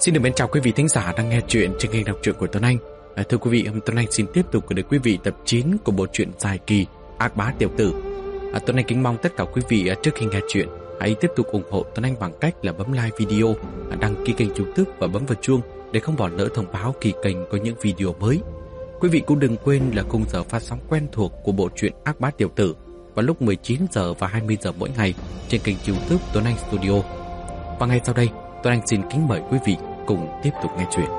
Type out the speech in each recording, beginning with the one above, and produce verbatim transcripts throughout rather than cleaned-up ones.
Xin được mến chào quý vị thính giả đang nghe chuyện trên kênh đọc truyện của Tuấn Anh. À, thưa quý vị, hôm Tuấn Anh xin tiếp tục gửi đến quý vị tập chín của bộ truyện dài kỳ Ác Bá Tiểu Tử. À, Tuấn Anh kính mong tất cả quý vị trước khi nghe chuyện hãy tiếp tục ủng hộ Tuấn Anh bằng cách là bấm like video, đăng ký kênh YouTube và bấm vào chuông để không bỏ lỡ thông báo khi kênh có những video mới. Quý vị cũng đừng quên là khung giờ phát sóng quen thuộc của bộ truyện Ác Bá Tiểu Tử vào lúc mười chín giờ và hai mươi giờ mỗi ngày trên kênh YouTube Tuấn Anh Studio. Và ngay sau đây, Tuấn Anh xin kính mời quý vị cùng tiếp tục nghe chuyện.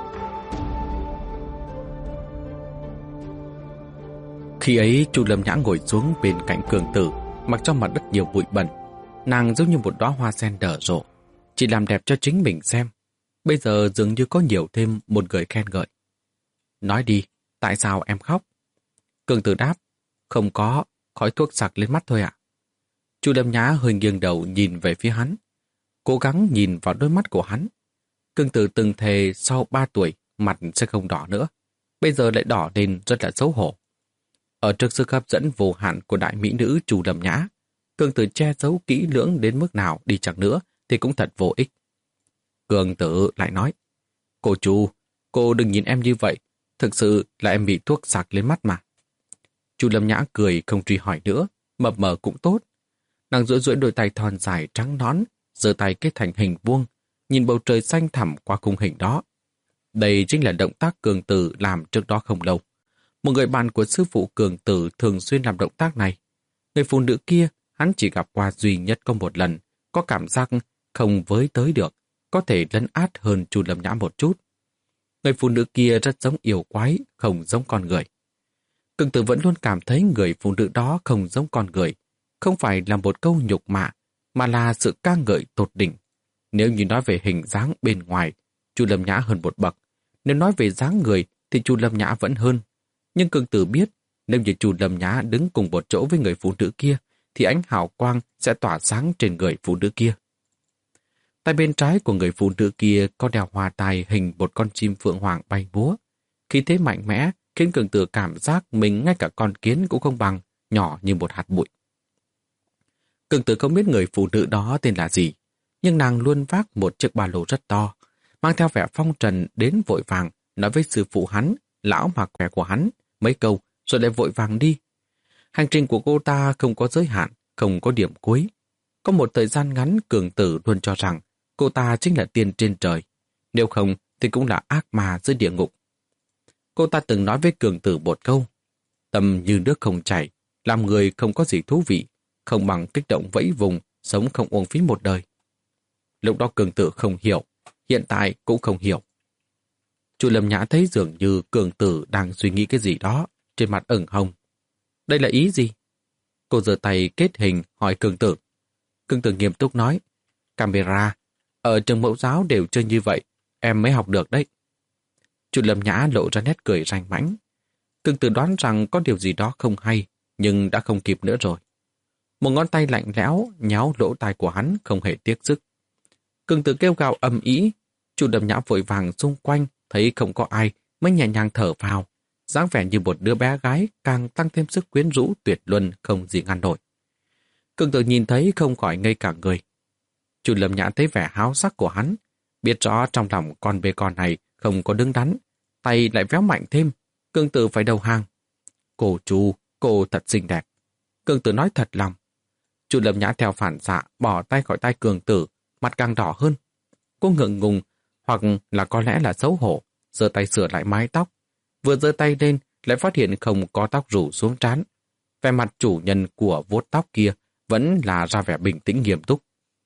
Khi ấy, Chu Lâm Nhã ngồi xuống bên cạnh Cường Tử, mặc cho mặt đất nhiều bụi bẩn. Nàng giống như một đóa hoa sen nở rộ, chỉ làm đẹp cho chính mình xem. Bây giờ dường như có nhiều thêm một người khen ngợi. Nói đi, tại sao em khóc? Cường Tử đáp, không có, khói thuốc sặc lên mắt thôi ạ. Chu Lâm Nhã hơi nghiêng đầu nhìn về phía hắn, cố gắng nhìn vào đôi mắt của hắn. Cường Tử từng thề sau ba tuổi mặt sẽ không đỏ nữa, bây giờ lại đỏ lên rất là xấu hổ. Ở trước sức hấp dẫn vô hạn của đại mỹ nữ Chu Lâm Nhã, Cường Tử che giấu kỹ lưỡng đến mức nào đi chăng nữa thì cũng thật vô ích. Cường Tử lại nói, cô Chu, cô đừng nhìn em như vậy, thực sự là em bị thuốc sặc lên mắt mà. Chu Lâm Nhã cười không truy hỏi nữa, mập mờ cũng tốt. Nàng duỗi duỗi đôi tay thon dài trắng nõn, giơ tay kết thành hình vuông, nhìn bầu trời xanh thẳm qua khung hình đó. Đây chính là động tác Cường Tử làm trước đó không lâu. Một người bạn của sư phụ Cường Tử thường xuyên làm động tác này. Người phụ nữ kia hắn chỉ gặp qua duy nhất có một lần, có cảm giác không với tới được, có thể lấn át hơn Chu Lâm Nhã một chút. Người phụ nữ kia rất giống yêu quái, không giống con người. Cường Tử vẫn luôn cảm thấy người phụ nữ đó không giống con người, không phải là một câu nhục mạ, mà là sự ca ngợi tột đỉnh. Nếu như nói về hình dáng bên ngoài, Chu Lâm Nhã hơn một bậc. Nếu nói về dáng người thì Chu Lâm Nhã vẫn hơn. Nhưng Cường Tử biết, nếu như Chu Lâm Nhã đứng cùng một chỗ với người phụ nữ kia, thì ánh hào quang sẽ tỏa sáng trên người phụ nữ kia. Tay bên trái của người phụ nữ kia có đeo hoa tai hình một con chim phượng hoàng bay múa. Khí thế mạnh mẽ khiến Cường Tử cảm giác mình ngay cả con kiến cũng không bằng, nhỏ như một hạt bụi. Cường Tử không biết người phụ nữ đó tên là gì, nhưng nàng luôn vác một chiếc ba lô rất to, mang theo vẻ phong trần đến vội vàng, nói với sư phụ hắn, lão mà khỏe của hắn, mấy câu rồi lại vội vàng đi. Hành trình của cô ta không có giới hạn, không có điểm cuối. Có một thời gian ngắn Cường Tử luôn cho rằng cô ta chính là tiên trên trời, nếu không thì cũng là ác ma dưới địa ngục. Cô ta từng nói với Cường Tử một câu, tâm như nước không chảy, làm người không có gì thú vị, không bằng kích động vẫy vùng, sống không uổng phí một đời. Lúc đó Cường Tử không hiểu, hiện tại cũng không hiểu. Chu Lâm Nhã thấy dường như Cường Tử đang suy nghĩ cái gì đó, trên mặt ửng hồng. Đây là ý gì? Cô giơ tay kết hình hỏi Cường Tử. Cường Tử nghiêm túc nói, camera, ở trường mẫu giáo đều chơi như vậy, em mới học được đấy. Chu Lâm Nhã lộ ra nét cười ranh mãnh. Cường Tử đoán rằng có điều gì đó không hay, nhưng đã không kịp nữa rồi. Một ngón tay lạnh lẽo nhéo lỗ tai của hắn không hề tiếc sức. Cường Tử kêu gào ầm ĩ, Chu Lâm Nhã vội vàng xung quanh, thấy không có ai mới nhẹ nhàng thở vào, dáng vẻ như một đứa bé gái càng tăng thêm sức quyến rũ tuyệt luân không gì ngăn nổi. Cường Tử nhìn thấy không khỏi ngây cả người. Chu Lâm Nhã thấy vẻ háo sắc của hắn, biết rõ trong lòng con bê con này không có đứng đắn, tay lại véo mạnh thêm. Cường Tử phải đầu hàng. Cô Chu, cô thật xinh đẹp. Cường Tử nói thật lòng. Chu Lâm Nhã theo phản xạ bỏ tay khỏi tay Cường Tử, mặt càng đỏ hơn. Cô ngượng ngùng, hoặc là có lẽ là xấu hổ, giơ tay sửa lại mái tóc. Vừa giơ tay lên, lại phát hiện không có tóc rủ xuống trán. Vẻ mặt chủ nhân của vuốt tóc kia vẫn là ra vẻ bình tĩnh nghiêm túc.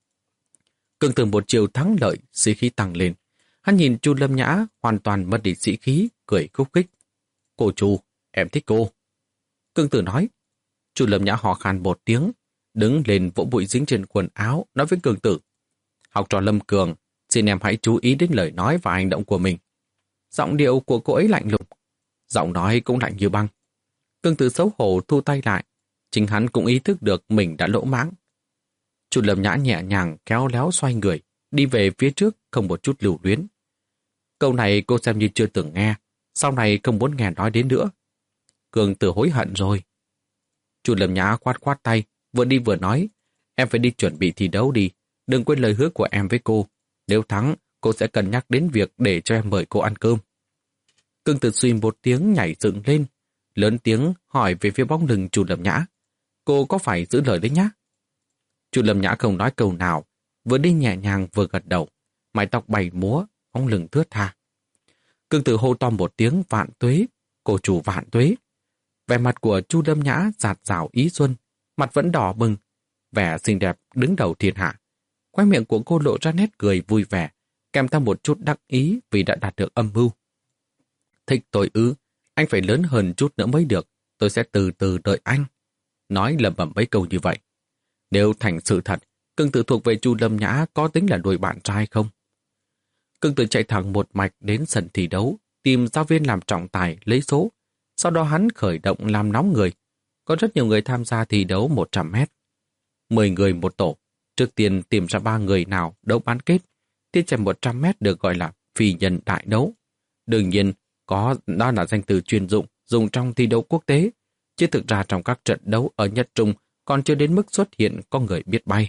Cường Tử một chiều thắng lợi, sĩ khí tăng lên. Hắn nhìn Chu Lâm Nhã hoàn toàn mất đi sĩ khí, cười khúc khích. Cô Chu, em thích cô. Cường Tử nói. Chu Lâm Nhã hò khan một tiếng, đứng lên vỗ bụi dính trên quần áo, nói với Cường Tử. Học trò Lâm Cường, xin em hãy chú ý đến lời nói và hành động của mình. Giọng điệu của cô ấy lạnh lùng, giọng nói cũng lạnh như băng. Cường Tử xấu hổ thu tay lại, chính hắn cũng ý thức được mình đã lỗ mãng. Chu Lâm Nhã nhẹ nhàng khéo léo xoay người, đi về phía trước không một chút lưu luyến. Câu này cô xem như chưa từng nghe, sau này không muốn nghe nói đến nữa. Cường Tử hối hận rồi. Chu Lâm Nhã khoát khoát tay, vừa đi vừa nói, em phải đi chuẩn bị thi đấu đi, đừng quên lời hứa của em với cô. Nếu thắng, cô sẽ cân nhắc đến việc để cho em mời cô ăn cơm. Cương Tử suy một tiếng nhảy dựng lên, lớn tiếng hỏi về phía bóng lưng Chu Lâm Nhã. Cô có phải giữ lời đấy nhá? Chu Lâm Nhã không nói câu nào, vừa đi nhẹ nhàng vừa gật đầu, mái tóc bay múa, bóng lưng thướt tha. Cương Tử hô to một tiếng vạn tuế, cô chủ vạn tuế. Vẻ mặt của Chu Lâm Nhã dạt dào ý xuân, mặt vẫn đỏ bừng, vẻ xinh đẹp đứng đầu thiên hạ. Khóe miệng của cô lộ ra nét cười vui vẻ, kèm theo một chút đắc ý vì đã đạt được âm mưu. Thích tôi ư, anh phải lớn hơn chút nữa mới được, tôi sẽ từ từ đợi anh. Nói lẩm bẩm mấy câu như vậy. Nếu thành sự thật, Cương Tử thuộc về Chu Lâm Nhã có tính là đôi bạn trai không? Cương Tử chạy thẳng một mạch đến sân thi đấu, tìm giáo viên làm trọng tài lấy số. Sau đó hắn khởi động làm nóng người. Có rất nhiều người tham gia thi đấu một trăm mét. mười người một tổ. Trước tiên tìm ra ba người nào đấu bán kết. Thi chạy một trăm mét được gọi là phi nhân đại đấu. Đương nhiên, có đó là danh từ chuyên dụng dùng trong thi đấu quốc tế. Chứ thực ra trong các trận đấu ở Nhật Trung còn chưa đến mức xuất hiện có người biết bay.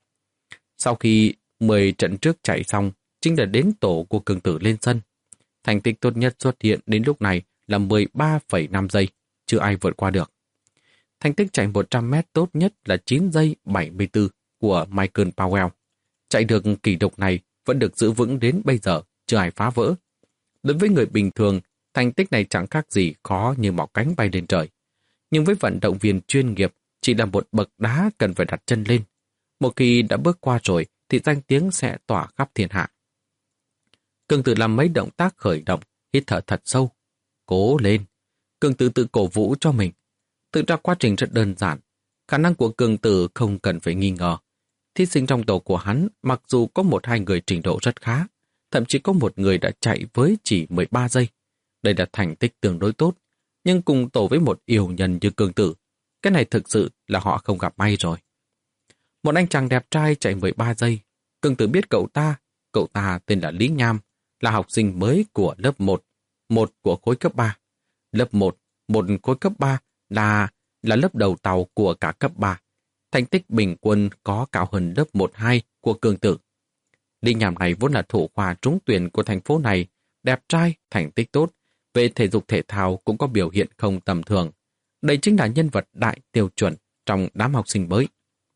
Sau khi mười trận trước chạy xong, chính là đến tổ của Cương Tử lên sân. Thành tích tốt nhất xuất hiện đến lúc này là mười ba phẩy năm giây, chưa ai vượt qua được. Thành tích chạy một trăm mét tốt nhất là chín giây bảy mươi tư của Michael Powell. Chạy được kỷ lục này vẫn được giữ vững đến bây giờ, chưa ai phá vỡ. Đối với người bình thường, thành tích này chẳng khác gì khó như mọc cánh bay lên trời. Nhưng với vận động viên chuyên nghiệp, chỉ là một bậc đá cần phải đặt chân lên. Một khi đã bước qua rồi, thì danh tiếng sẽ tỏa khắp thiên hạ. Cương Tử làm mấy động tác khởi động, hít thở thật sâu. Cố lên. Cương Tử tự cổ vũ cho mình. Thực ra quá trình rất đơn giản. Khả năng của Cương Tử không cần phải nghi ngờ. Thí sinh trong tổ của hắn, mặc dù có một hai người trình độ rất khá, thậm chí có một người đã chạy với chỉ mười ba giây. Đây là thành tích tương đối tốt. Nhưng cùng tổ với một yêu nhân như Cương Tử, cái này thực sự là họ không gặp may rồi. Một anh chàng đẹp trai chạy mười ba giây. Cương Tử biết cậu ta. Cậu ta tên là Lý Nham, là học sinh mới của lớp một, một của khối cấp ba. Lớp một, một khối cấp ba là là lớp đầu tàu của cả cấp ba. Thành tích bình quân có cao hơn lớp một hai của Cương Tử. Lý Nham này vốn là thủ khoa trúng tuyển của thành phố này, đẹp trai, thành tích tốt, về thể dục thể thao cũng có biểu hiện không tầm thường. Đây chính là nhân vật đại tiêu chuẩn trong đám học sinh mới.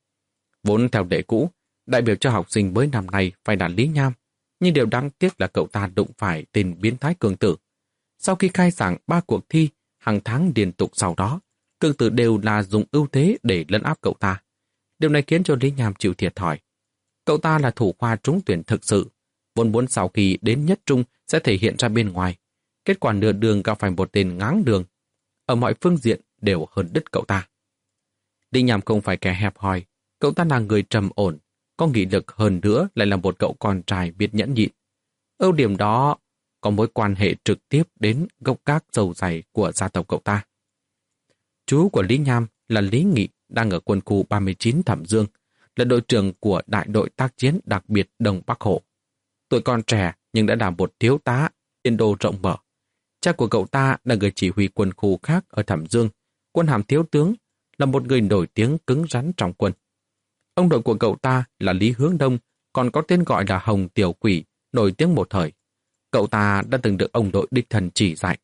Vốn theo lệ cũ, đại biểu cho học sinh mới năm nay phải là Lý Nham, nhưng điều đáng tiếc là cậu ta đụng phải tên biến thái Cương Tử. Sau khi khai giảng ba cuộc thi, hàng tháng liên tục sau đó, Cương Tử đều là dùng ưu thế để lấn áp cậu ta. Điều này khiến cho Lý Nham chịu thiệt thòi. Cậu ta là thủ khoa trúng tuyển thực sự, vốn muốn sau khi đến nhất trung sẽ thể hiện ra bên ngoài. Kết quả nửa đường gặp phải một tên ngáng đường. Ở mọi phương diện đều hơn đứt cậu ta. Lý Nham không phải kẻ hẹp hòi, cậu ta là người trầm ổn, có nghị lực hơn nữa lại là một cậu con trai biết nhẫn nhịn. Ưu điểm đó có mối quan hệ trực tiếp đến gốc gác dầu dày của gia tộc cậu ta. Chú của Lý Nham là Lý Nghị, đang ở quân khu ba mươi chín Thẩm Dương, là đội trưởng của đại đội tác chiến đặc biệt Đông Bắc Hổ. Tuổi còn trẻ nhưng đã là một thiếu tá, tiền đồ rộng mở. Cha của cậu ta là người chỉ huy quân khu khác ở Thẩm Dương, quân hàm thiếu tướng, là một người nổi tiếng cứng rắn trong quân. Ông đội của cậu ta là Lý Hướng Đông, còn có tên gọi là Hồng Tiểu Quỷ, nổi tiếng một thời. Cậu ta đã từng được ông đội đích thân chỉ dạy.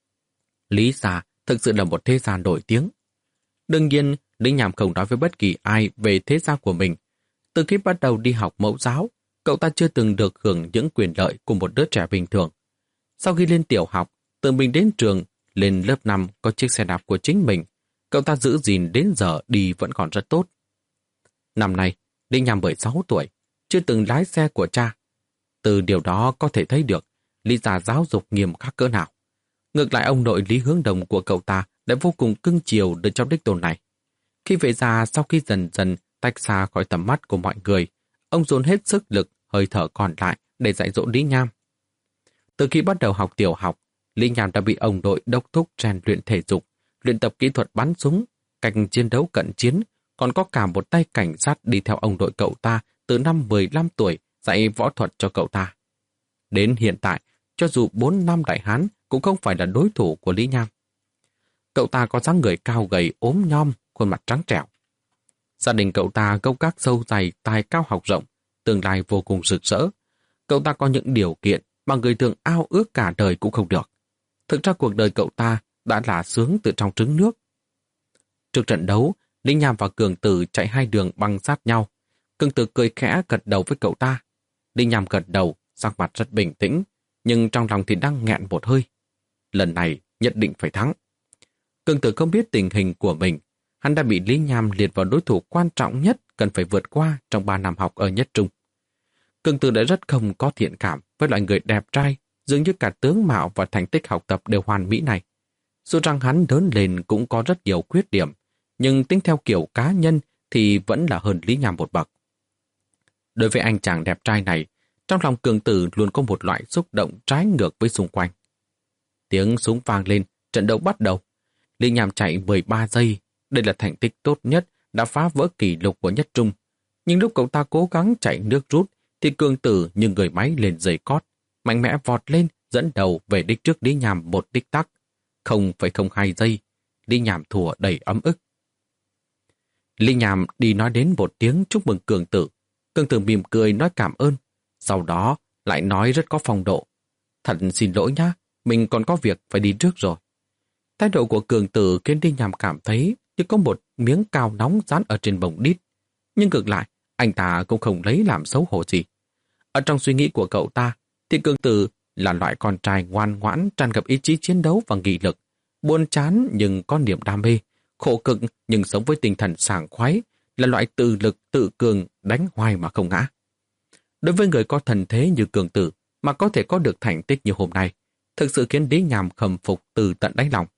Lý gia thực sự là một thế gia nổi tiếng. Đương nhiên, Lý Nham không nói với bất kỳ ai về thế gia của mình. Từ khi bắt đầu đi học mẫu giáo, cậu ta chưa từng được hưởng những quyền lợi của một đứa trẻ bình thường. Sau khi lên tiểu học, tự mình đến trường, lên lớp năm có chiếc xe đạp của chính mình, cậu ta giữ gìn đến giờ đi vẫn còn rất tốt. Năm nay, Lý Nham mười sáu tuổi, chưa từng lái xe của cha. Từ điều đó có thể thấy được Lý gia giáo dục nghiêm khắc cỡ nào. Ngược lại ông nội Lý Hướng Đồng của cậu ta lại vô cùng cưng chiều đứa cháu đích tôn này. Khi về già, sau khi dần dần tách xa khỏi tầm mắt của mọi người, ông dồn hết sức lực, hơi thở còn lại để dạy dỗ Lý Nham. Từ khi bắt đầu học tiểu học, Lý Nham đã bị ông nội đốc thúc rèn luyện thể dục, luyện tập kỹ thuật bắn súng, cách chiến đấu cận chiến, còn có cả một tay cảnh sát đi theo ông nội cậu ta từ năm mười lăm tuổi dạy võ thuật cho cậu ta. Đến hiện tại, cho dù bốn năm đại hán cũng không phải là đối thủ của Lý Nham. Cậu ta có dáng người cao gầy ốm nhom, khuôn mặt trắng trẻo. Gia đình cậu ta gốc gác sâu dày, tài cao học rộng, tương lai vô cùng rực rỡ. Cậu ta có những điều kiện mà người thường ao ước cả đời cũng không được. Thực ra cuộc đời cậu ta đã là sướng từ trong trứng nước. Trước trận đấu, Lý Nham và Cường Tử chạy hai đường băng sát nhau. Cường Tử cười khẽ gật đầu với cậu ta. Lý Nham gật đầu, sắc mặt rất bình tĩnh, nhưng trong lòng thì đang nghẹn một hơi. Lần này nhất định phải thắng. Cường Tử không biết tình hình của mình. Hắn đã bị Lý Nham liệt vào đối thủ quan trọng nhất cần phải vượt qua trong ba năm học ở nhất trung. Cường Tử đã rất không có thiện cảm với loại người đẹp trai, dường như cả tướng mạo và thành tích học tập đều hoàn mỹ này. Dù rằng hắn lớn lên cũng có rất nhiều khuyết điểm, nhưng tính theo kiểu cá nhân thì vẫn là hơn Lý Nham một bậc. Đối với anh chàng đẹp trai này, trong lòng Cường Tử luôn có một loại xúc động trái ngược với xung quanh. Tiếng súng vang lên, trận đấu bắt đầu. Lý Nham chạy mười ba giây, đây là thành tích tốt nhất, đã phá vỡ kỷ lục của nhất trung. Nhưng lúc cậu ta cố gắng chạy nước rút, thì Cường Tử như người máy lên giày cót, mạnh mẽ vọt lên, dẫn đầu về đích trước Lý Nham một tích tắc. không phẩy không hai giây, Lý Nham thua đầy ấm ức. Lý Nham đi nói đến một tiếng chúc mừng Cường Tử. Cường Tử mỉm cười nói cảm ơn, sau đó lại nói rất có phong độ. Thật xin lỗi nhá, mình còn có việc phải đi trước rồi. Thái độ của Cường Tử khiến Lý Nham cảm thấy như có một miếng cao nóng dán ở trên bồng đít. Nhưng ngược lại, anh ta cũng không lấy làm xấu hổ gì. Ở trong suy nghĩ của cậu ta, thì Cường Tử là loại con trai ngoan ngoãn, tràn ngập ý chí chiến đấu và nghị lực, buồn chán nhưng có niềm đam mê, khổ cực nhưng sống với tinh thần sảng khoái, là loại tự lực tự cường đánh hoài mà không ngã. Đối với người có thần thế như Cường Tử mà có thể có được thành tích như hôm nay, thực sự khiến Lý Nham khâm phục từ tận đáy lòng.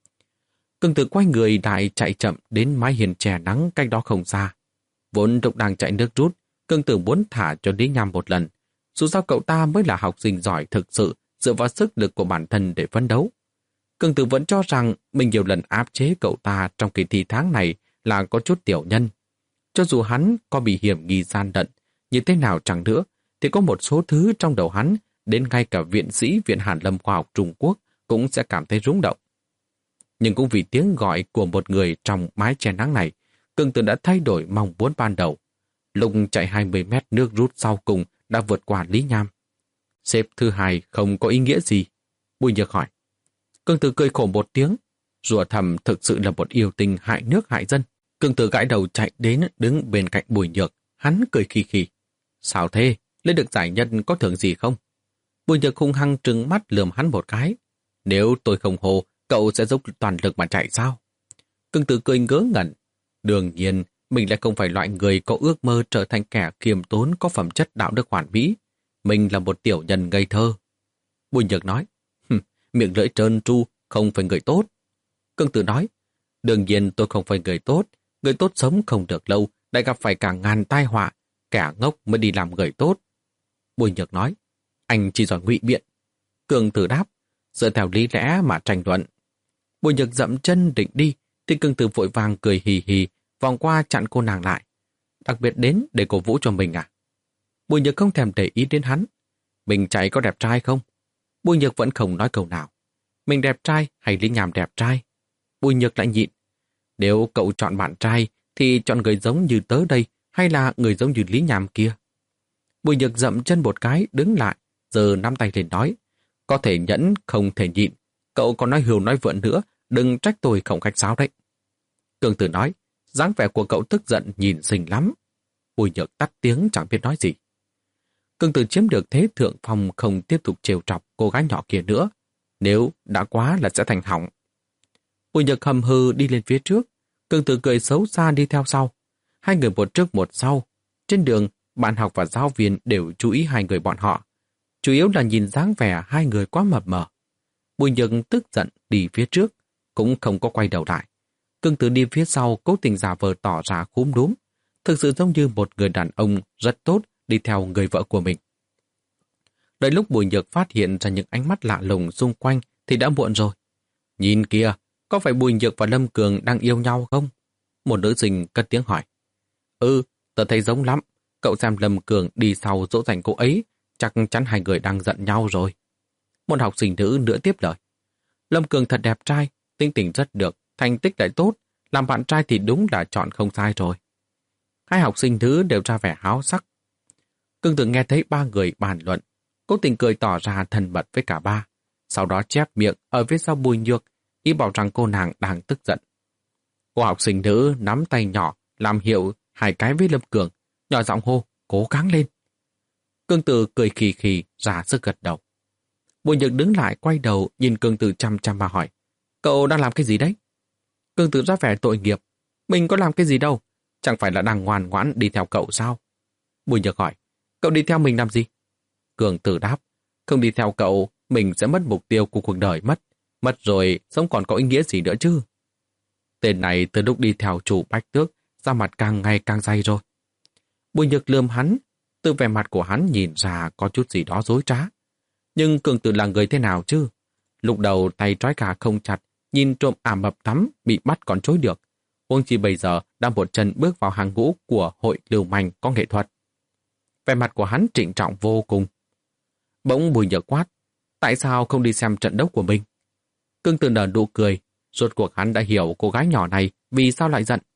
Cường Tử quay người lại chạy chậm đến mái hiên che nắng cách đó không xa. Vốn lúc đang chạy nước rút, Cường Tử muốn thả cho Lý Nham một lần. Dù sao cậu ta mới là học sinh giỏi thực sự, dựa vào sức lực của bản thân để phấn đấu. Cường Tử vẫn cho rằng mình nhiều lần áp chế cậu ta trong kỳ thi tháng này là có chút tiểu nhân. Cho dù hắn có bị hiểm nghi gian lận, như thế nào chẳng nữa, thì có một số thứ trong đầu hắn, đến ngay cả viện sĩ Viện Hàn Lâm Khoa học Trung Quốc cũng sẽ cảm thấy rung động. Nhưng cũng vì tiếng gọi của một người trong mái che nắng này, Cường Tử đã thay đổi mong muốn ban đầu. Lúc chạy hai mươi mét nước rút sau cùng đã vượt qua Lý Nham. Xếp thứ hai không có ý nghĩa gì? Bùi Nhược hỏi. Cường Tử cười khổ một tiếng. Rùa thầm thực sự là một yêu tinh hại nước hại dân. Cường Tử gãi đầu chạy đến đứng bên cạnh Bùi Nhược. Hắn cười khì khì. Sao thế? Lấy được giải nhất có thưởng gì không? Bùi Nhược hung hăng trừng mắt lườm hắn một cái. Nếu tôi không hô, cậu sẽ dốc toàn lực mà chạy sao? Cường Tử cười ngớ ngẩn. Đương nhiên, mình lại không phải loại người có ước mơ trở thành kẻ khiêm tốn có phẩm chất đạo đức hoàn mỹ. Mình là một tiểu nhân ngây thơ. Bùi Nhược nói, miệng lưỡi trơn tru, không phải người tốt. Cường Tử nói, đương nhiên tôi không phải người tốt. Người tốt sống không được lâu, lại gặp phải cả ngàn tai họa. Kẻ ngốc mới đi làm người tốt. Bùi Nhược nói, anh chỉ giỏi ngụy biện. Cường Tử đáp, dựa theo lý lẽ mà tranh luận. Bùi Nhược dậm chân định đi, thì Cường Tử vội vàng cười hì hì, vòng qua chặn cô nàng lại. Đặc biệt đến để cổ vũ cho mình à? Bùi Nhược không thèm để ý đến hắn. Mình chạy có đẹp trai không? Bùi Nhược vẫn không nói câu nào. Mình đẹp trai hay Lý Nham đẹp trai? Bùi Nhược lại nhịn. Nếu cậu chọn bạn trai thì chọn người giống như tớ đây hay là người giống như Lý Nham kia? Bùi Nhược dậm chân một cái đứng lại, giờ nắm tay lên nói. Có thể nhẫn không thể nhịn. Cậu còn nói hưu nói vượn nữa, đừng trách tôi không khách sáo đấy. Cường Tử nói, dáng vẻ của cậu tức giận nhìn xinh lắm. Bùi Nhược tắt tiếng chẳng biết nói gì. Cường Tử chiếm được thế thượng phong không tiếp tục trêu chọc cô gái nhỏ kia nữa. Nếu đã quá là sẽ thành hỏng. Bùi Nhược hầm hừ đi lên phía trước. Cường Tử cười xấu xa đi theo sau. Hai người một trước một sau. Trên đường, bạn học và giáo viên đều chú ý hai người bọn họ. Chủ yếu là nhìn dáng vẻ hai người quá mập mờ. Bùi Nhược tức giận đi phía trước, cũng không có quay đầu lại. Cường Tử đi phía sau cố tình giả vờ tỏ ra khúm núm, thực sự giống như một người đàn ông rất tốt đi theo người vợ của mình. Đợi lúc Bùi Nhược phát hiện ra những ánh mắt lạ lùng xung quanh thì đã muộn rồi. Nhìn kìa, có phải Bùi Nhược và Lâm Cường đang yêu nhau không? Một nữ sinh cất tiếng hỏi. Ừ, tớ thấy giống lắm. Cậu xem Lâm Cường đi sau dỗ dành cô ấy, chắc chắn hai người đang giận nhau rồi. Một học sinh nữ nữa tiếp lời. Lâm Cường thật đẹp trai, tính tình rất được, thành tích lại tốt, làm bạn trai thì đúng là chọn không sai rồi. Hai học sinh nữ đều ra vẻ háo sắc. Cương Tử nghe thấy ba người bàn luận, cố tình cười tỏ ra thân mật với cả ba. Sau đó chép miệng ở phía sau Bùi Nhược, ý bảo rằng cô nàng đang tức giận. Cô học sinh nữ nắm tay nhỏ, làm hiệu hai cái với Lâm Cường, nhỏ giọng hô, cố gắng lên. Cương Tử cười khì khì, ra sức gật đầu. Bùi Nhược đứng lại quay đầu nhìn Cương Tử chăm chăm mà hỏi, cậu đang làm cái gì đấy? Cương Tử ra vẻ tội nghiệp, mình có làm cái gì đâu, chẳng phải là đang ngoan ngoãn đi theo cậu sao? Bùi Nhược hỏi, cậu đi theo mình làm gì? Cương Tử đáp, không đi theo cậu, mình sẽ mất mục tiêu của cuộc đời mất. Mất rồi, sống còn có ý nghĩa gì nữa chứ? Tên này từ lúc đi theo chủ Bách Tước, da mặt càng ngày càng dày rồi. Bùi Nhược lườm hắn, từ vẻ mặt của hắn nhìn ra có chút gì đó dối trá. Nhưng Cương Tử là người thế nào chứ? Lúc đầu tay trói gà không chặt, nhìn trộm ả mập thắm, bị bắt còn chối được. Huống chi bây giờ đang một chân bước vào hàng ngũ của hội lưu manh có nghệ thuật. Vẻ mặt của hắn trịnh trọng vô cùng. Bỗng Bùi Nhược quát, tại sao không đi xem trận đấu của mình? Cương Tử nở nụ cười, rốt cuộc hắn đã hiểu cô gái nhỏ này vì sao lại giận.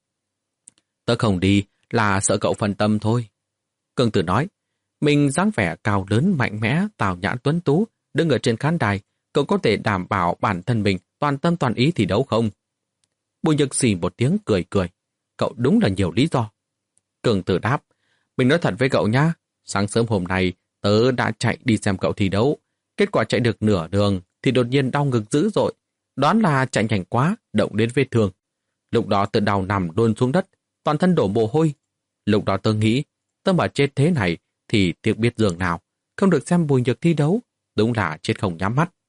Tớ không đi là sợ cậu phân tâm thôi. Cương Tử nói, mình dáng vẻ cao lớn mạnh mẽ, tào nhãn tuấn tú, đứng ở trên khán đài, cậu có thể đảm bảo bản thân mình toàn tâm toàn ý thì đấu không? Bùi Nhược xì một tiếng cười cười, cậu đúng là nhiều lý do. Cương Tử đáp, mình nói thật với cậu nhá, sáng sớm hôm nay tớ đã chạy đi xem cậu thi đấu, kết quả chạy được nửa đường thì đột nhiên đau ngực dữ dội, đoán là chạy nhanh quá, động đến vết thương. Lúc đó tớ đau nằm đôn xuống đất, toàn thân đổ mồ hôi. Lúc đó tớ nghĩ, tớ mà chết thế này thì tiếc biết giường nào, không được xem Bùi Nhược thi đấu, đúng là chết không nhắm mắt.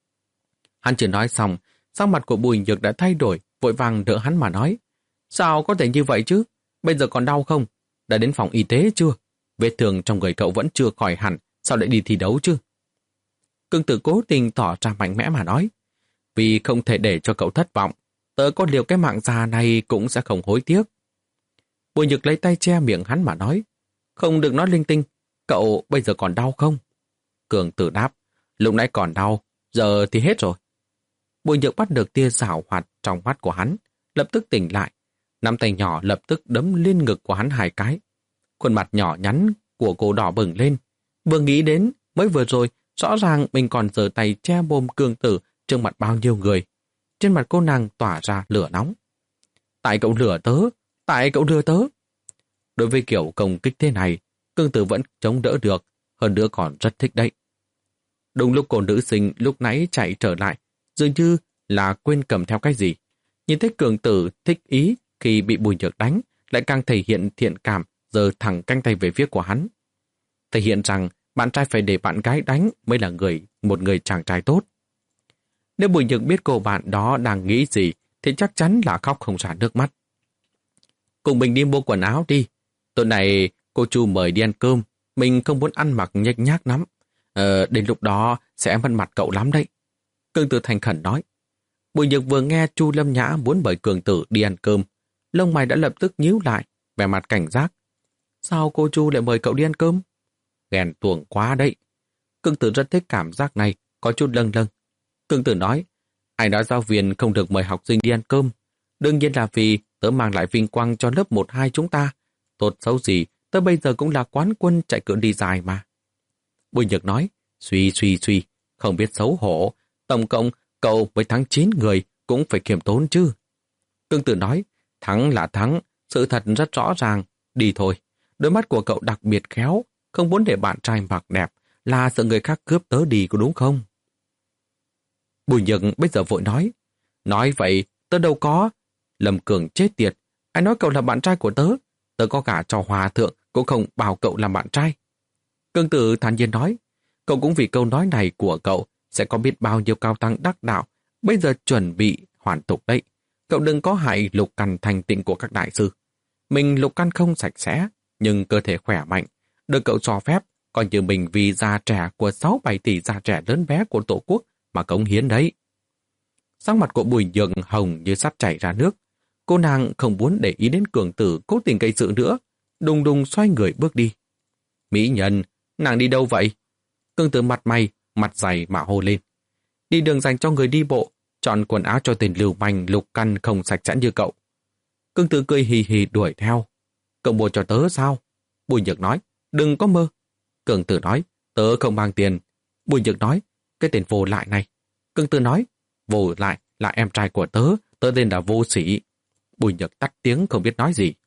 Hắn chưa nói xong, sắc mặt của Bùi Nhược đã thay đổi, vội vàng đỡ hắn mà nói, sao có thể như vậy chứ? Bây giờ còn đau không? Đã đến phòng y tế chưa? Vết thương trong người cậu vẫn chưa khỏi hẳn, sao lại đi thi đấu chứ? Cương Tử cố tình tỏ ra mạnh mẽ mà nói, vì không thể để cho cậu thất vọng, tớ có liều cái mạng già này cũng sẽ không hối tiếc. Bùi Nhược lấy tay che miệng hắn mà nói, không được nói linh tinh, cậu bây giờ còn đau không? Cương Tử đáp, lúc nãy còn đau, giờ thì hết rồi. Bùi Nhược bắt được tia xảo hoạt trong mắt của hắn, lập tức tỉnh lại, nắm tay nhỏ lập tức đấm lên ngực của hắn hai cái. Khuôn mặt nhỏ nhắn của cô đỏ bừng lên, vừa nghĩ đến mới vừa rồi rõ ràng mình còn giơ tay che mồm Cương Tử trước mặt bao nhiêu người. Trên mặt cô nàng tỏa ra lửa nóng. Tại cậu lừa tớ, tại cậu lừa tớ. Đối với kiểu công kích thế này, Cương Tử vẫn chống đỡ được, hơn nữa còn rất thích đấy. Đúng lúc cô nữ sinh lúc nãy chạy trở lại, dường như là quên cầm theo cái gì. Nhìn thấy Cương Tử thích ý khi bị Bùi Nhược đánh, lại càng thể hiện thiện cảm, giơ thẳng cánh tay về phía của hắn. Thể hiện rằng bạn trai phải để bạn gái đánh mới là người một người chàng trai tốt. Nếu Bùi Nhược biết cô bạn đó đang nghĩ gì, thì chắc chắn là khóc không ra nước mắt. Cùng mình đi mua quần áo đi. Tối nay cô Chu mời đi ăn cơm, mình không muốn ăn mặc nhếch nhác lắm. Ờ, đến lúc đó sẽ mất mặt cậu lắm đấy. Cương Tử thành khẩn nói. Bùi Nhược vừa nghe Chu Lâm Nhã muốn mời Cương Tử đi ăn cơm, lông mày đã lập tức nhíu lại, vẻ mặt cảnh giác. Sao cô Chu lại mời cậu đi ăn cơm? Ghen tuông quá đấy. Cương Tử rất thích cảm giác này, có chút lâng lâng. Cương Tử nói, ai nói giáo viên không được mời học sinh đi ăn cơm? Đương nhiên là vì tớ mang lại vinh quang cho lớp một hai chúng ta. Tốt xấu gì, tớ bây giờ cũng là quán quân chạy cự đi dài mà. Bùi Nhược nói, suy suy suy, không biết xấu hổ. Tổng cộng cậu với thắng chín người cũng phải khiêm tốn chứ. Cương Tử nói, thắng là thắng, sự thật rất rõ ràng. Đi thôi, đôi mắt của cậu đặc biệt khéo, không muốn để bạn trai mặc đẹp, là sợ người khác cướp tớ đi có đúng không? Bùi Nhược bây giờ vội nói, nói vậy tớ đâu có. Lâm Cường chết tiệt, ai nói cậu là bạn trai của tớ? Tớ có cả cho hòa thượng cũng không bảo cậu làm bạn trai. Cương Tử thản nhiên nói, cậu cũng vì câu nói này của cậu sẽ có biết bao nhiêu cao tăng đắc đạo, bây giờ chuẩn bị hoàn tục đấy. Cậu đừng có hại lục căn thành tịnh của các đại sư. Mình lục căn không sạch sẽ, nhưng cơ thể khỏe mạnh, được cậu cho phép, coi như mình vì già trẻ của sáu bảy tỷ già trẻ lớn bé của Tổ quốc mà cống hiến đấy. Sắc mặt của Bùi Nhược hồng như sắp chảy ra nước. Cô nàng không muốn để ý đến Cường Tử cố tình gây sự nữa, đùng đùng xoay người bước đi. Mỹ nhân, nàng đi đâu vậy? Cường Tử mặt mày, mặt dày mà hô lên. Đi đường dành cho người đi bộ, chọn quần áo cho tên lưu manh lục căn không sạch sẽ như cậu. Cường Tử cười hì hì đuổi theo. Cậu mua cho tớ sao? Bùi Nhược nói, đừng có mơ. Cường Tử nói, tớ không mang tiền. Bùi Nhược nói, cái tên vô lại này. Cường Tử nói, vô lại là em trai của tớ, tớ tên là Vô Sĩ. Bùi Nhược tắt tiếng không biết nói gì.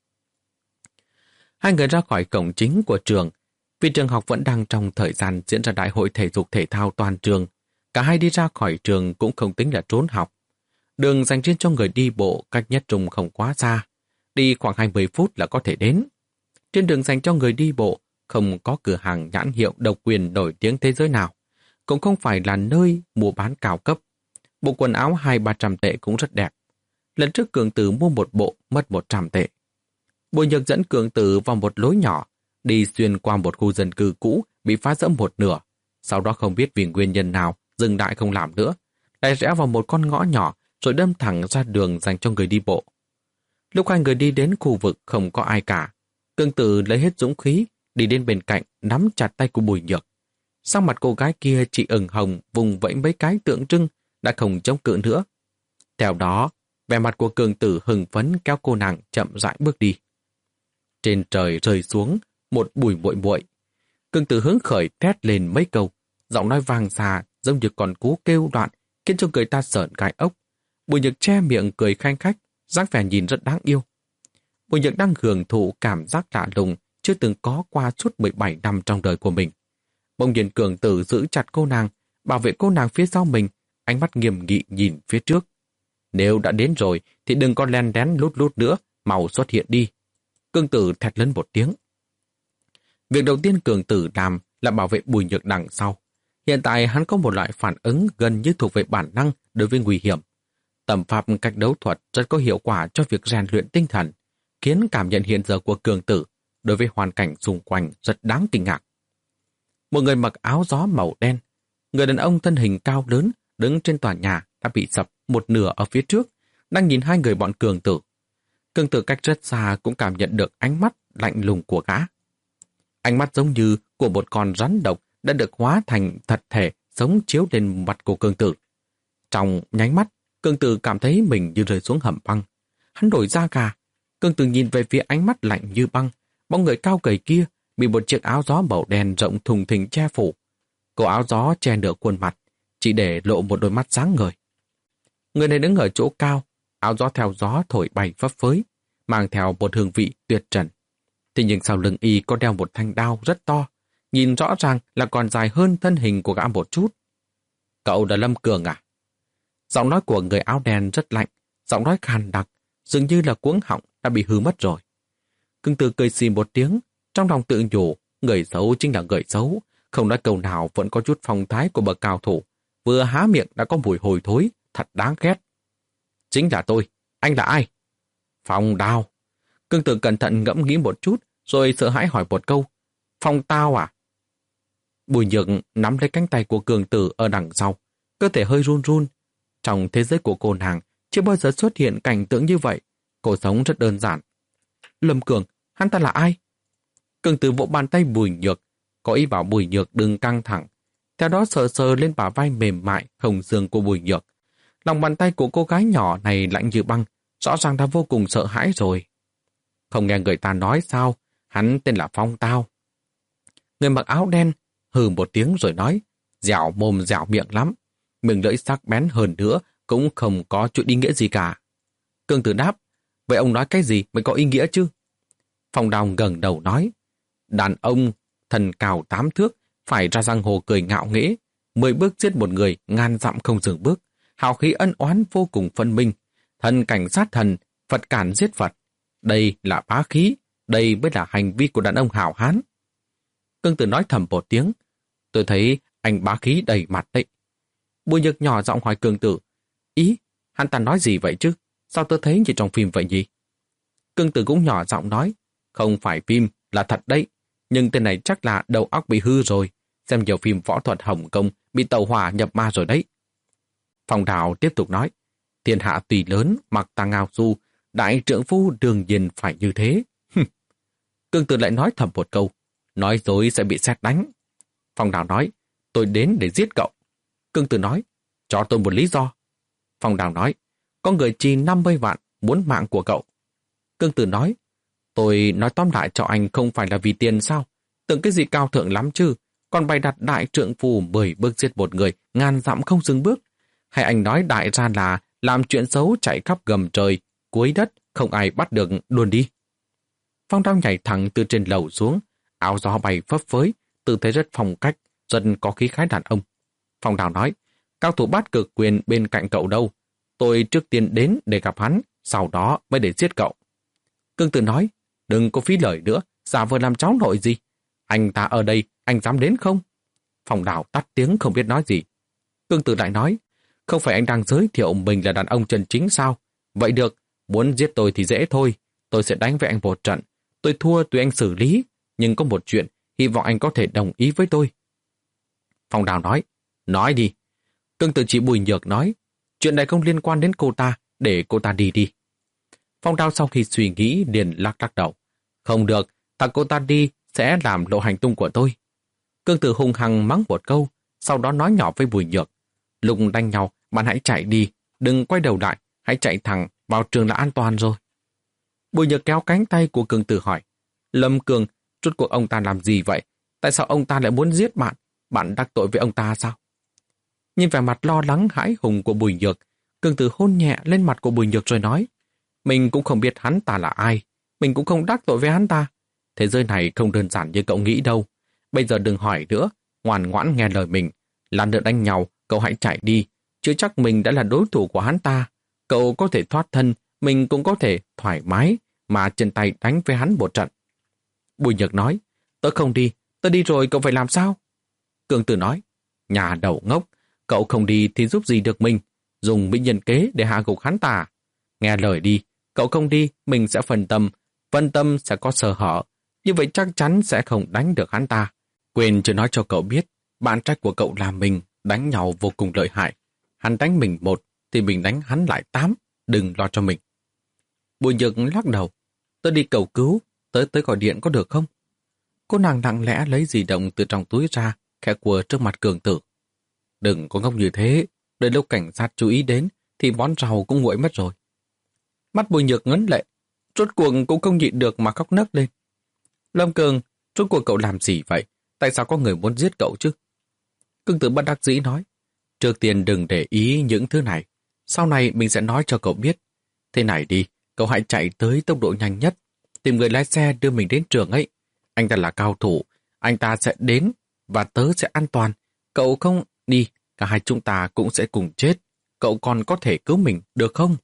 Hai người ra khỏi cổng chính của trường. Vì trường học vẫn đang trong thời gian diễn ra đại hội thể dục thể thao toàn trường. Cả hai đi ra khỏi trường cũng không tính là trốn học. Đường dành riêng cho người đi bộ cách nhất trung không quá xa. Đi khoảng hai mươi phút là có thể đến. Trên đường dành cho người đi bộ không có cửa hàng nhãn hiệu độc quyền nổi tiếng thế giới nào. Cũng không phải là nơi mua bán cao cấp. Bộ quần áo hai ba trăm tệ cũng rất đẹp. Lần trước Cường Tử mua một bộ mất một trăm tệ. Bùi Nhược dẫn Cường Tử vào một lối nhỏ, đi xuyên qua một khu dân cư cũ bị phá rỡ một nửa. Sau đó không biết vì nguyên nhân nào dừng lại không làm nữa, lại rẽ vào một con ngõ nhỏ rồi đâm thẳng ra đường dành cho người đi bộ. Lúc hai người đi đến khu vực không có ai cả, Cường Tử lấy hết dũng khí đi đến bên cạnh nắm chặt tay của Bùi Nhược. Sau mặt cô gái kia chỉ ửng hồng vùng vẫy mấy cái tượng trưng đã không chống cự nữa. Theo đó, vẻ mặt của Cường Tử hưng phấn kéo cô nàng chậm rãi bước đi. Trên trời rơi xuống một bụi muội muội. Cường Tử hứng khởi thét lên mấy câu, giọng nói vang xa giống như con cú kêu đoạn khiến cho người ta sởn gai ốc. Bùi Nhược che miệng cười khanh khách, dáng vẻ nhìn rất đáng yêu. Bùi Nhược đang hưởng thụ cảm giác lạ lùng chưa từng có qua suốt mười bảy năm trong đời của mình. Bỗng nhiên Cường Tử giữ chặt cô nàng, bảo vệ cô nàng phía sau mình, ánh mắt nghiêm nghị nhìn phía trước. Nếu đã đến rồi thì đừng có len đén lút lút nữa, mau xuất hiện đi. Cường Tử thét lớn một tiếng. Việc đầu tiên Cường Tử làm là bảo vệ Bùi Nhược đằng sau. Hiện tại hắn có một loại phản ứng gần như thuộc về bản năng đối với nguy hiểm. Tầm pháp cách đấu thuật rất có hiệu quả cho việc rèn luyện tinh thần, khiến cảm nhận hiện giờ của Cường Tử đối với hoàn cảnh xung quanh rất đáng kinh ngạc. Một người mặc áo gió màu đen, người đàn ông thân hình cao lớn đứng trên tòa nhà đã bị sập một nửa ở phía trước, đang nhìn hai người bọn Cường Tử. Cường Tử cách rất xa cũng cảm nhận được ánh mắt lạnh lùng của gã. Ánh mắt giống như của một con rắn độc đã được hóa thành thật thể sống chiếu lên mặt của Cường Tử. Trong nháy mắt, Cường Tử cảm thấy mình như rơi xuống hầm băng. Hắn đổi da gà. Cường Tử nhìn về phía ánh mắt lạnh như băng, bóng người cao gầy kia bị một chiếc áo gió màu đen rộng thùng thình che phủ. Cổ áo gió che nửa khuôn mặt, chỉ để lộ một đôi mắt sáng ngời. Người này đứng ở chỗ cao, áo gió theo gió thổi bay phấp phới, mang theo một hương vị tuyệt trần. Thế nhưng sau lưng y có đeo một thanh đao rất to, nhìn rõ ràng là còn dài hơn thân hình của gã một chút. Cậu là Lâm Cường à? Giọng nói của người áo đen rất lạnh, giọng nói khàn đặc, dường như là cuống họng đã bị hư mất rồi. Cường Tử cười xì một tiếng, trong lòng tự nhủ, người xấu chính là người xấu, không nói câu nào vẫn có chút phong thái của bậc cao thủ, vừa há miệng đã có mùi hôi thối, thật đáng ghét. Chính là tôi, anh là ai? Phong Đao. Cường Tử cẩn thận ngẫm nghĩ một chút, rồi sợ hãi hỏi một câu, Phong Tao à? Bùi Nhược nắm lấy cánh tay của Cường Tử ở đằng sau, cơ thể hơi run run. Trong thế giới của cô nàng, chưa bao giờ xuất hiện cảnh tượng như vậy, cô sống rất đơn giản. Lâm Cường, hắn ta là ai? Cường Tử vỗ bàn tay Bùi Nhược, có ý bảo Bùi Nhược đừng căng thẳng. Theo đó sờ sờ lên bả vai mềm mại, hồng xương của Bùi Nhược. Lòng bàn tay của cô gái nhỏ này lạnh như băng, rõ ràng đã vô cùng sợ hãi rồi. Không nghe người ta nói sao, hắn tên là Phong Tao. Người mặc áo đen hừ một tiếng rồi nói, dẻo mồm dẻo miệng lắm, miệng lưỡi sắc bén hơn nữa cũng không có chút ý nghĩa gì cả. Cường Tử đáp, vậy ông nói cái gì mới có ý nghĩa chứ? Phong Đao gật đầu nói, đàn ông thần cao tám thước phải ra giang hồ cười ngạo nghễ, mười bước giết một người ngàn dặm không dừng bước, hào khí ân oán vô cùng phân minh, thần cảnh sát thần, Phật cản giết Phật. Đây là bá khí, đây mới là hành vi của đàn ông hảo hán. Cường Tử nói thầm một tiếng, tôi thấy anh bá khí đầy mặt đấy. Bùi Nhược nhỏ giọng hỏi Cường Tử, ý, hắn ta nói gì vậy chứ? Sao tôi thấy như trong phim vậy nhỉ? Cường Tử cũng nhỏ giọng nói, không phải phim, là thật đấy, nhưng tên này chắc là đầu óc bị hư rồi, xem nhiều phim võ thuật Hồng Kông bị tàu hỏa nhập ma rồi đấy. Phong Đao tiếp tục nói, thiên hạ tùy lớn, mặc tà ngao du, đại trượng phu đương nhiên phải như thế. Cường Tử lại nói thầm một câu, nói dối sẽ bị sét đánh. Phong Đao nói, tôi đến để giết cậu. Cường Tử nói, cho tôi một lý do. Phong Đao nói, có người chi năm mươi vạn muốn mạng của cậu. Cường Tử nói, tôi nói tóm lại cho anh không phải là vì tiền sao? Tưởng cái gì cao thượng lắm chứ, còn bày đặt đại trượng phù mười bước giết một người, ngàn dặm không dừng bước. Hay anh nói đại ra là làm chuyện xấu chạy khắp gầm trời, cuối đất, không ai bắt được luôn đi. Phong Đao nhảy thẳng từ trên lầu xuống, áo gió bay phấp phới, tư thế rất phong cách, rất có khí khái đàn ông. Phong Đao nói, cao thủ bát cực quyền bên cạnh cậu đâu? Tôi trước tiên đến để gặp hắn, sau đó mới để giết cậu. Cương Tử nói, đừng có phí lời nữa, giả vờ làm cháu nội gì. Anh ta ở đây, anh dám đến không? Phong Đao tắt tiếng không biết nói gì. Cương Tử lại nói, không phải anh đang giới thiệu mình là đàn ông chân chính sao? Vậy được, muốn giết tôi thì dễ thôi, tôi sẽ đánh với anh một trận. Tôi thua tùy anh xử lý, nhưng có một chuyện, hy vọng anh có thể đồng ý với tôi. Phong Đao nói, nói đi. Cương Tử chỉ Bùi Nhược nói, chuyện này không liên quan đến cô ta, để cô ta đi đi. Phong Đao sau khi suy nghĩ liền lắc lắc đầu. Không được, thằng cô ta đi sẽ làm lộ hành tung của tôi. Cương Tử hung hăng mắng một câu, sau đó nói nhỏ với Bùi Nhược. Lúc đánh nhau, bạn hãy chạy đi, đừng quay đầu lại, hãy chạy thẳng vào trường là an toàn rồi. Bùi Nhược kéo cánh tay của Cương Tử hỏi, Lâm Cường, rốt cuộc ông ta làm gì vậy? Tại sao ông ta lại muốn giết bạn? Bạn đắc tội với ông ta sao? Nhìn vẻ mặt lo lắng hãi hùng của Bùi Nhược, Cương Tử hôn nhẹ lên mặt của Bùi Nhược rồi nói, mình cũng không biết hắn ta là ai, mình cũng không đắc tội với hắn ta. Thế giới này không đơn giản như cậu nghĩ đâu. Bây giờ đừng hỏi nữa, ngoan ngoãn nghe lời mình. Lần nữa đánh nhau, cậu hãy chạy đi, chứ chắc mình đã là đối thủ của hắn ta. Cậu có thể thoát thân, mình cũng có thể thoải mái mà chân tay đánh với hắn một trận. Bùi Nhược nói, tớ không đi, tớ đi rồi cậu phải làm sao? Cương Tử nói, nhà đầu ngốc, cậu không đi thì giúp gì được mình, dùng mỹ nhân kế để hạ gục hắn ta. Nghe lời đi, cậu không đi, mình sẽ phân tâm, phân tâm sẽ có sơ hở, như vậy chắc chắn sẽ không đánh được hắn ta. Quên chưa nói cho cậu biết, bạn trai của cậu là mình, đánh nhau vô cùng lợi hại. Hắn đánh mình một, thì mình đánh hắn lại tám, đừng lo cho mình. Bùi Nhược lắc đầu, tớ đi cầu cứu, tớ tới gọi điện có được không? Cô nàng lặng lẽ lấy di động từ trong túi ra, khẽ quờ trước mặt Cường Tử. Đừng có ngốc như thế, đợi lúc cảnh sát chú ý đến, thì món rau cũng nguội mất rồi. Mắt Bùi Nhược ngấn lệ, rốt cuộc cũng không nhịn được mà khóc nấc lên. Lâm Cường, rốt cuộc cậu làm gì vậy? Tại sao có người muốn giết cậu chứ? Cương Tử bất đắc dĩ nói, trước tiên đừng để ý những thứ này, sau này mình sẽ nói cho cậu biết. Thế này đi, cậu hãy chạy tới tốc độ nhanh nhất, tìm người lái xe đưa mình đến trường ấy. Anh ta là cao thủ, anh ta sẽ đến và tớ sẽ an toàn. Cậu không đi, cả hai chúng ta cũng sẽ cùng chết. Cậu còn có thể cứu mình, được không?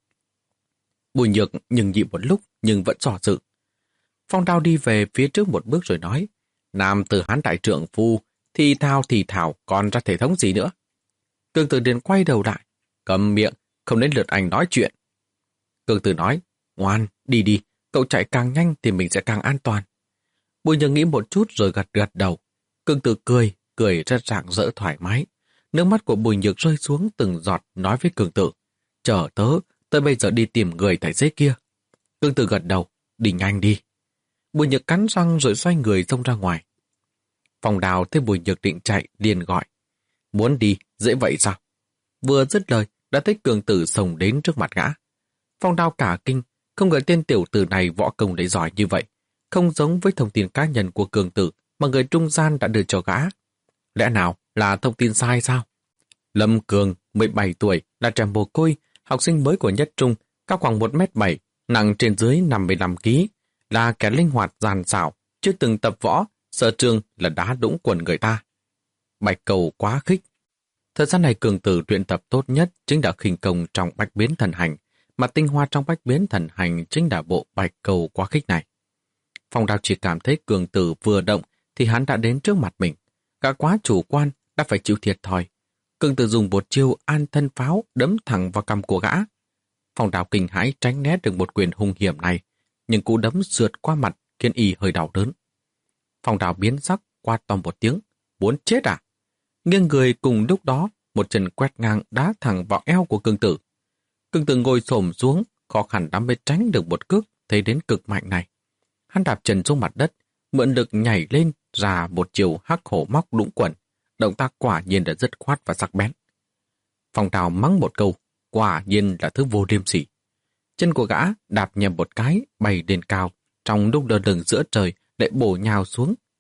Bùi Nhược nhưng nhịn một lúc nhưng vẫn dò dự. Phong Đao đi về phía trước một bước rồi nói, nam tử hán đại trượng phu, thì thao thì thảo còn ra thể thống gì nữa. Cương Tử liền quay đầu lại, cầm miệng, không đến lượt anh nói chuyện. Cương Tử nói, ngoan, đi đi, cậu chạy càng nhanh thì mình sẽ càng an toàn. Bùi Nhược nghĩ một chút rồi gật gật đầu. Cương Tử cười, cười rất rạng rỡ thoải mái. Nước mắt của Bùi Nhược rơi xuống từng giọt nói với Cương Tử, chờ tớ, tớ bây giờ đi tìm người tài xế kia. Cương Tử gật đầu, đi nhanh đi. Bùi Nhược cắn răng rồi xoay người xông ra ngoài. Phong Đào thấy Bùi Nhược định chạy liền gọi, muốn đi, dễ vậy sao? Vừa dứt lời, đã thấy Cương Tử xông đến trước mặt gã. Phong Đào cả kinh, không ngờ tên tiểu tử này võ công lại giỏi như vậy, không giống với thông tin cá nhân của Cương Tử mà người trung gian đã đưa cho gã. Lẽ nào là thông tin sai sao? Lâm Cường, mười bảy tuổi, là trẻ mồ côi, học sinh mới của Nhất Trung, cao khoảng một mét bảy, nặng trên dưới năm mươi lăm ki lô gam, là kẻ linh hoạt giàn xảo, chưa từng tập võ, sở trường là đá đũng quần người ta. Bạch Cầu quá khích. Thời gian này Cường Tử luyện tập tốt nhất chính là khinh công trong Bách Biến Thần Hành, mà tinh hoa trong Bách Biến Thần Hành chính là bộ Bạch Cầu quá khích này. Phong Đao chỉ cảm thấy Cường Tử vừa động thì hắn đã đến trước mặt mình. Gã quá chủ quan, đã phải chịu thiệt thòi. Cường Tử dùng một chiêu an thân pháo đấm thẳng vào cằm của gã. Phong Đao kinh hãi tránh né được một quyền hung hiểm này, nhưng cú đấm sượt qua mặt khiến y hơi đau đớn. Phong Đao biến sắc, quát to một tiếng, muốn chết à? Nghiêng người cùng lúc đó, một chân quét ngang đá thẳng vào eo của Cường Tử. Cường Tử ngồi xổm xuống, khó khăn lắm mới tránh được một cước thấy đến cực mạnh này. Hắn đạp chân xuống mặt đất, mượn lực nhảy lên ra một chiều hắc hổ móc đũng quần. Động tác quả nhiên là rất khoát và sắc bén. Phong Đao mắng một câu, quả nhiên là thứ vô liêm sỉ. Chân của gã đạp nhầm một cái, bay lên cao, trong lúc lơ lửng giữa trời lại bổ nhào xuống,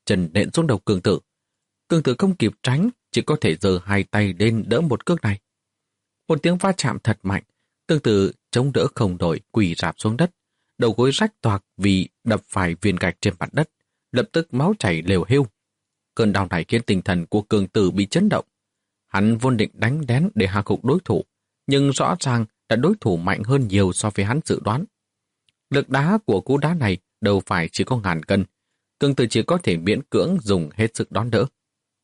chân nện xuống đầu cường tử. Cường tử không kịp tránh, chỉ có thể giơ hai tay lên đỡ một cước này. Một tiếng va chạm thật mạnh, cường tử chống đỡ không nổi, quỳ rạp xuống đất, đầu gối rách toạc vì đập phải viên gạch trên mặt đất, lập tức máu chảy lều hêu. Cơn đau này khiến tinh thần của cường tử bị chấn động. Hắn vốn định đánh đén để hạ gục đối thủ, nhưng rõ ràng là đối thủ mạnh hơn nhiều so với hắn dự đoán. Lực đá của cú đá này đâu phải chỉ có ngàn cân, cường tử chỉ có thể miễn cưỡng dùng hết sức đón đỡ.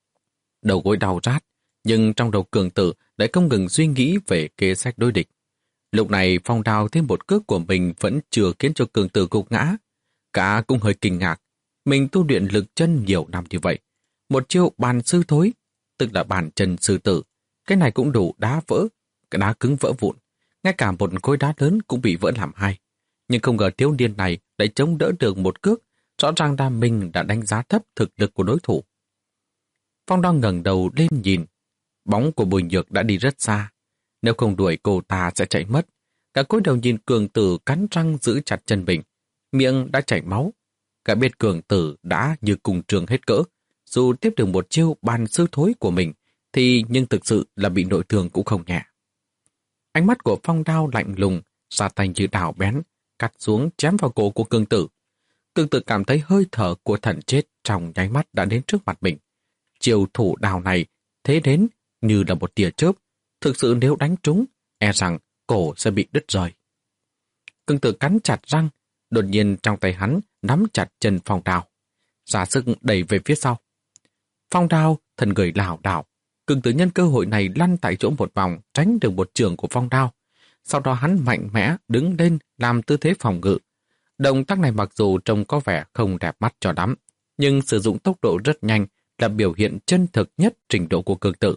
Đầu gối đau rát, nhưng trong đầu cường tử lại không ngừng suy nghĩ về kế sách đối địch. Lúc này Phong Đao thêm một cước của mình vẫn chưa khiến cho cường tử gục ngã. Cả cũng hơi kinh ngạc, mình tu luyện lực chân nhiều năm như vậy. Một chiêu bàn sư thối, tức là bàn chân sư tử, cái này cũng đủ đá vỡ, cái đá cứng vỡ vụn. Ngay cả một khối đá lớn cũng bị vỡ làm hai. Nhưng không ngờ thiếu niên này lại chống đỡ được một cước, rõ ràng là mình đã đánh giá thấp thực lực của đối thủ. Phong Đao ngẩng đầu lên nhìn, bóng của Bùi Nhược đã đi rất xa. Nếu không đuổi cô ta sẽ chạy mất. Cả cúi đầu nhìn cường tử cắn răng giữ chặt chân mình, miệng đã chảy máu. Cả biết cường tử đã như cùng trường hết cỡ, dù tiếp được một chiêu bàn sư thối của mình, thì nhưng thực sự là bị nội thương cũng không nhẹ. Ánh mắt của Phong Đao lạnh lùng, ra tay như đào bén, cắt xuống chém vào cổ của cường tử. Cường tử cảm thấy hơi thở của thần chết trong nháy mắt đã đến trước mặt mình. Chiêu thủ đào này thế đến như là một tia chớp, thực sự nếu đánh trúng, e rằng cổ sẽ bị đứt rời. Cường tử cắn chặt răng, đột nhiên trong tay hắn nắm chặt chân Phong Đao, ra sức đẩy về phía sau. Phong Đao thân người lảo đảo, cường tử nhân cơ hội này lăn tại chỗ một vòng, tránh được một chưởng của Phong Đao. Sau đó hắn mạnh mẽ đứng lên làm tư thế phòng ngự. Động tác này mặc dù trông có vẻ không đẹp mắt cho lắm, nhưng sử dụng tốc độ rất nhanh là biểu hiện chân thực nhất trình độ của cường tử.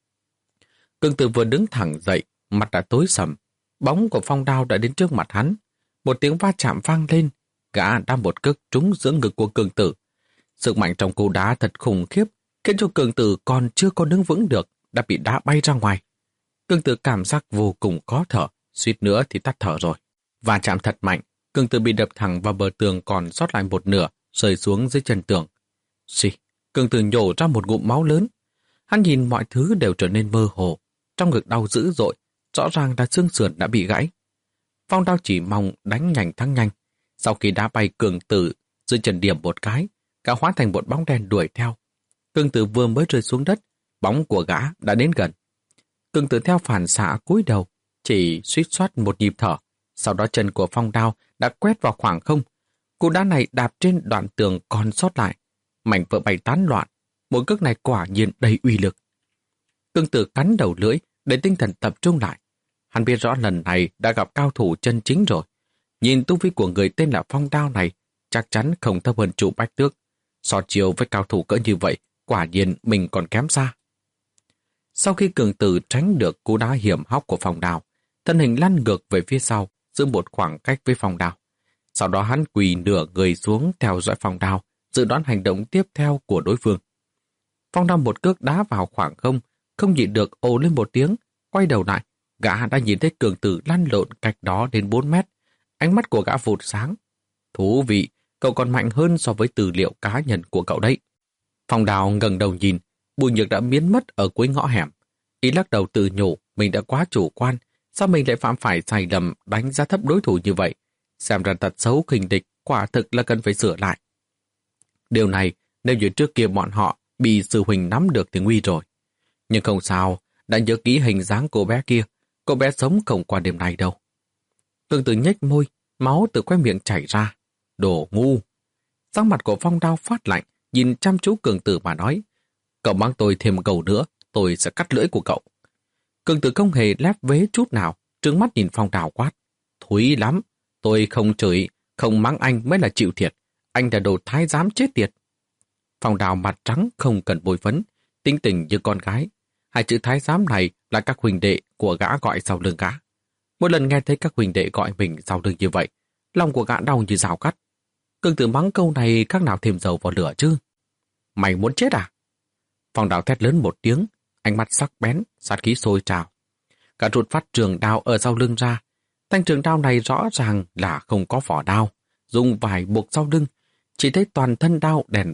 Cường tử vừa đứng thẳng dậy, mặt đã tối sầm. Bóng của Phong Đao đã đến trước mặt hắn. Một tiếng va chạm vang lên, gã đã một cước trúng giữa ngực của cường tử. Sức mạnh trong cú đá thật khủng khiếp, khiến cho cường tử còn chưa có đứng vững được, đã bị đá bay ra ngoài. Cường tử cảm giác vô cùng khó thở, suýt nữa thì tắt thở rồi. Va chạm thật mạnh, cường tử bị đập thẳng vào bờ tường còn sót lại một nửa, rơi xuống dưới chân tường. Xì, cường tử nhổ ra một ngụm máu lớn. Hắn nhìn mọi thứ đều trở nên mơ hồ, trong ngực đau dữ dội, rõ ràng là xương sườn đã bị gãy. Phong Đao chỉ mong đánh nhanh thắng nhanh. Sau khi đá bay cường tử dưới chân điểm một cái, cả hóa thành một bóng đen đuổi theo. Cường tử vừa mới rơi xuống đất, bóng của gã đã đến gần. Cường tử theo phản xạ cúi đầu, chỉ suýt soát một nhịp thở. Sau đó chân của Phong Đao đã quét vào khoảng không. Cú đá này đạp trên đoạn tường còn sót lại, mảnh vỡ bay tán loạn. Một cước này quả nhiên đầy uy lực. Cường tử cắn đầu lưỡi để tinh thần tập trung lại. Hắn biết rõ lần này đã gặp cao thủ chân chính rồi. Nhìn tu vi của người tên là Phong Đao này, chắc chắn không thấp hơn Chu Bách Tước. So chiều với cao thủ cỡ như vậy, quả nhiên mình còn kém xa. Sau khi cường tử tránh được cú đá hiểm hóc của Phong Đao, thân hình lăn ngược về phía sau, giữ một khoảng cách với Phong Đao. Sau đó hắn quỳ nửa người xuống theo dõi Phong Đao, dự đoán hành động tiếp theo của đối phương. Phong Đao một cước đá vào khoảng không, không nhịn được ồ lên một tiếng, quay đầu lại, gã đã nhìn thấy cường tử lăn lộn cách đó đến bốn mét. Ánh mắt của gã vụt sáng. Thú vị, cậu còn mạnh hơn so với tư liệu cá nhân của cậu đấy. Phong Đao ngẩng đầu nhìn, Bùi Nhược đã biến mất ở cuối ngõ hẻm. Ý lắc đầu tự nhủ, mình đã quá chủ quan, sao mình lại phạm phải sai lầm đánh giá thấp đối thủ như vậy? Xem ra tật xấu khinh địch, quả thực là cần phải sửa lại. Điều này, nếu như trước kia bọn họ bị sư huynh nắm được thì nguy rồi. Nhưng không sao, đã nhớ kỹ hình dáng cô bé kia, cô bé sống không qua đêm nay đâu. Cường tử nhếch môi, máu từ khóe miệng chảy ra. Đồ ngu! Sắc mặt của Phong Đao phát lạnh, nhìn chăm chú cường tử mà nói, cậu mang tôi thêm một cầu nữa, tôi sẽ cắt lưỡi của cậu. Cường tử không hề lép vế chút nào, trừng mắt nhìn Phong Đao quát. Thúi lắm, tôi không chửi, không mắng anh mới là chịu thiệt, anh là đồ thái giám chết tiệt. Phong Đao mặt trắng không cần bôi phấn, tính tình như con gái. Hai chữ thái giám này là các huynh đệ của gã gọi sau lưng gã. Mỗi lần nghe thấy các huynh đệ gọi mình sau lưng như vậy, lòng của gã đau như rào cắt. Cường tử mắng câu này khác nào thêm dầu vào lửa chứ. Mày muốn chết à? Phong Đao thét lớn một tiếng, ánh mắt sắc bén, sát khí sôi trào. Cả rụt phát trường đao ở sau lưng ra. Thanh trường đao này rõ ràng là không có vỏ đao, dùng vải buộc sau lưng, chỉ thấy toàn thân đao đèn bóng,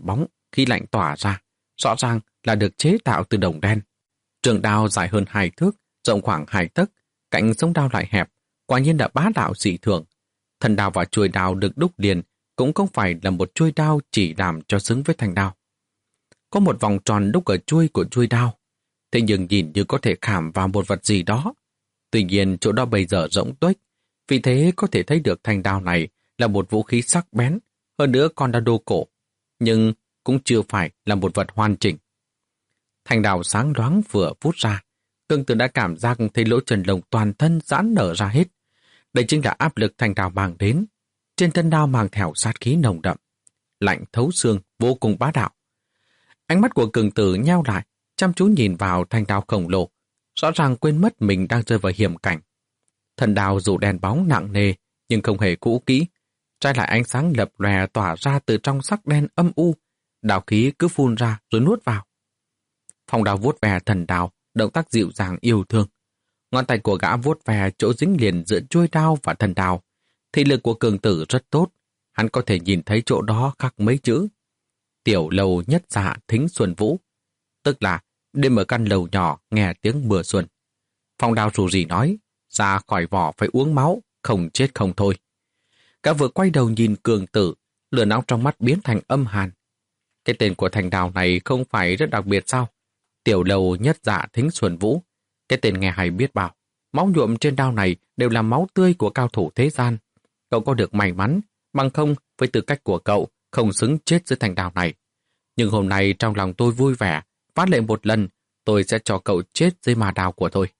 khí lạnh tỏa ra, rõ ràng là được chế tạo từ đồng đen. Trường đao dài hơn hai thước, rộng khoảng hai tấc, cạnh sống đao lại hẹp, quả nhiên là bá đạo dị thường. Thân đao và chuôi đao được đúc liền cũng không phải là một chuôi đao chỉ làm cho xứng với thanh đao. Có một vòng tròn đúc ở chuôi của chuôi đao, thế nhưng nhìn như có thể khảm vào một vật gì đó. Tuy nhiên chỗ đó bây giờ rỗng tuếch, vì thế có thể thấy được thanh đao này là một vũ khí sắc bén, hơn nữa còn là đồ cổ, nhưng cũng chưa phải là một vật hoàn chỉnh. Thanh đao sáng loáng vừa phút ra, Cương Tử đã cảm giác thấy lỗ chân lông toàn thân giãn nở ra hết. Đây chính là áp lực thanh đao mang đến. Trên thân đao mang theo sát khí nồng đậm, lạnh thấu xương, vô cùng bá đạo. Ánh mắt của Cương Tử nheo lại, chăm chú nhìn vào thanh đao khổng lồ, rõ ràng quên mất mình đang rơi vào hiểm cảnh. Thân đao dù đèn bóng nặng nề, nhưng không hề cũ kỹ, trái lại ánh sáng lập lòe tỏa ra từ trong sắc đen âm u, đao khí cứ phun ra rồi nuốt vào. Phong đao vuốt ve thần đao, động tác dịu dàng yêu thương. Ngón tay của gã vuốt ve chỗ dính liền giữa chuôi đao và thần đao. Thị lực của Cương Tử rất tốt, hắn có thể nhìn thấy chỗ đó khắc mấy chữ: Tiểu lầu nhất dạ thính xuân vũ, tức là đêm ở căn lầu nhỏ nghe tiếng mưa xuân. Phong đao rủ rỉ nói, ra khỏi vỏ phải uống máu, không chết không thôi. Cả vừa quay đầu nhìn Cương Tử, lửa nóng trong mắt biến thành âm hàn. Cái tên của thành đào này không phải rất đặc biệt sao? Tiểu lầu nhất dạ thính xuân vũ, cái tên nghe hay biết bao. Máu nhuộm trên đao này đều là máu tươi của cao thủ thế gian. Cậu có được may mắn, bằng không với tư cách của cậu không xứng chết dưới thành đao này. Nhưng hôm nay trong lòng tôi vui vẻ, phát lệ một lần, tôi sẽ cho cậu chết dưới ma đao của tôi.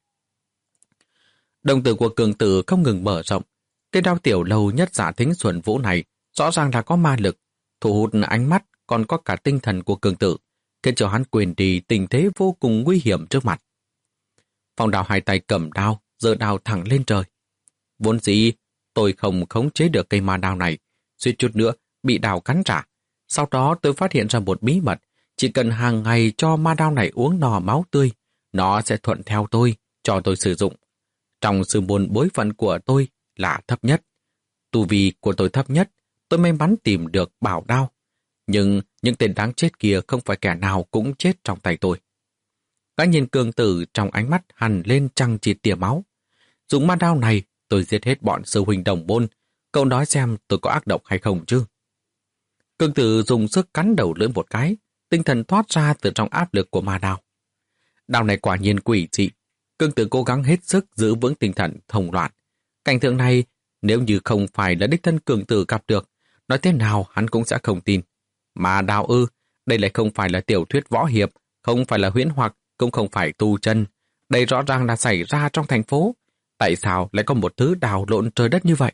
Đồng tử của Cương Tử không ngừng mở rộng. Cái đao tiểu lầu nhất dạ thính xuân vũ này rõ ràng là có ma lực, thu hút ánh mắt còn có cả tinh thần của Cương Tử, khiến cho hắn quên đi tình thế vô cùng nguy hiểm trước mặt. Phong đao hai tay cầm đao, giơ đao thẳng lên trời. Vốn dĩ tôi không khống chế được cây ma đao này, suýt chút nữa bị đao cắn trả. Sau đó tôi phát hiện ra một bí mật, chỉ cần hàng ngày cho ma đao này uống no máu tươi, nó sẽ thuận theo tôi, cho tôi sử dụng. Trong sư môn bối phận của tôi là thấp nhất. Tu vi của tôi thấp nhất, tôi may mắn tìm được bảo đao. Nhưng những tên đáng chết kia không phải kẻ nào cũng chết trong tay tôi. Gã nhìn Cương Tử trong ánh mắt hằn lên trăng chịt tia máu. Dùng ma đao này tôi giết hết bọn sư huynh đồng môn. Cậu nói xem tôi có ác độc hay không chứ? Cương Tử dùng sức cắn đầu lưỡi một cái, tinh thần thoát ra từ trong áp lực của ma đao. Đao này quả nhiên quỷ dị. Cương Tử cố gắng hết sức giữ vững tinh thần thông loạn. Cảnh tượng này nếu như không phải là đích thân Cương Tử gặp được, nói thế nào hắn cũng sẽ không tin. Ma đao ư, đây lại không phải là tiểu thuyết võ hiệp, không phải là huyễn hoặc, cũng không phải tu chân. Đây rõ ràng là xảy ra trong thành phố. Tại sao lại có một thứ đào lộn trời đất như vậy?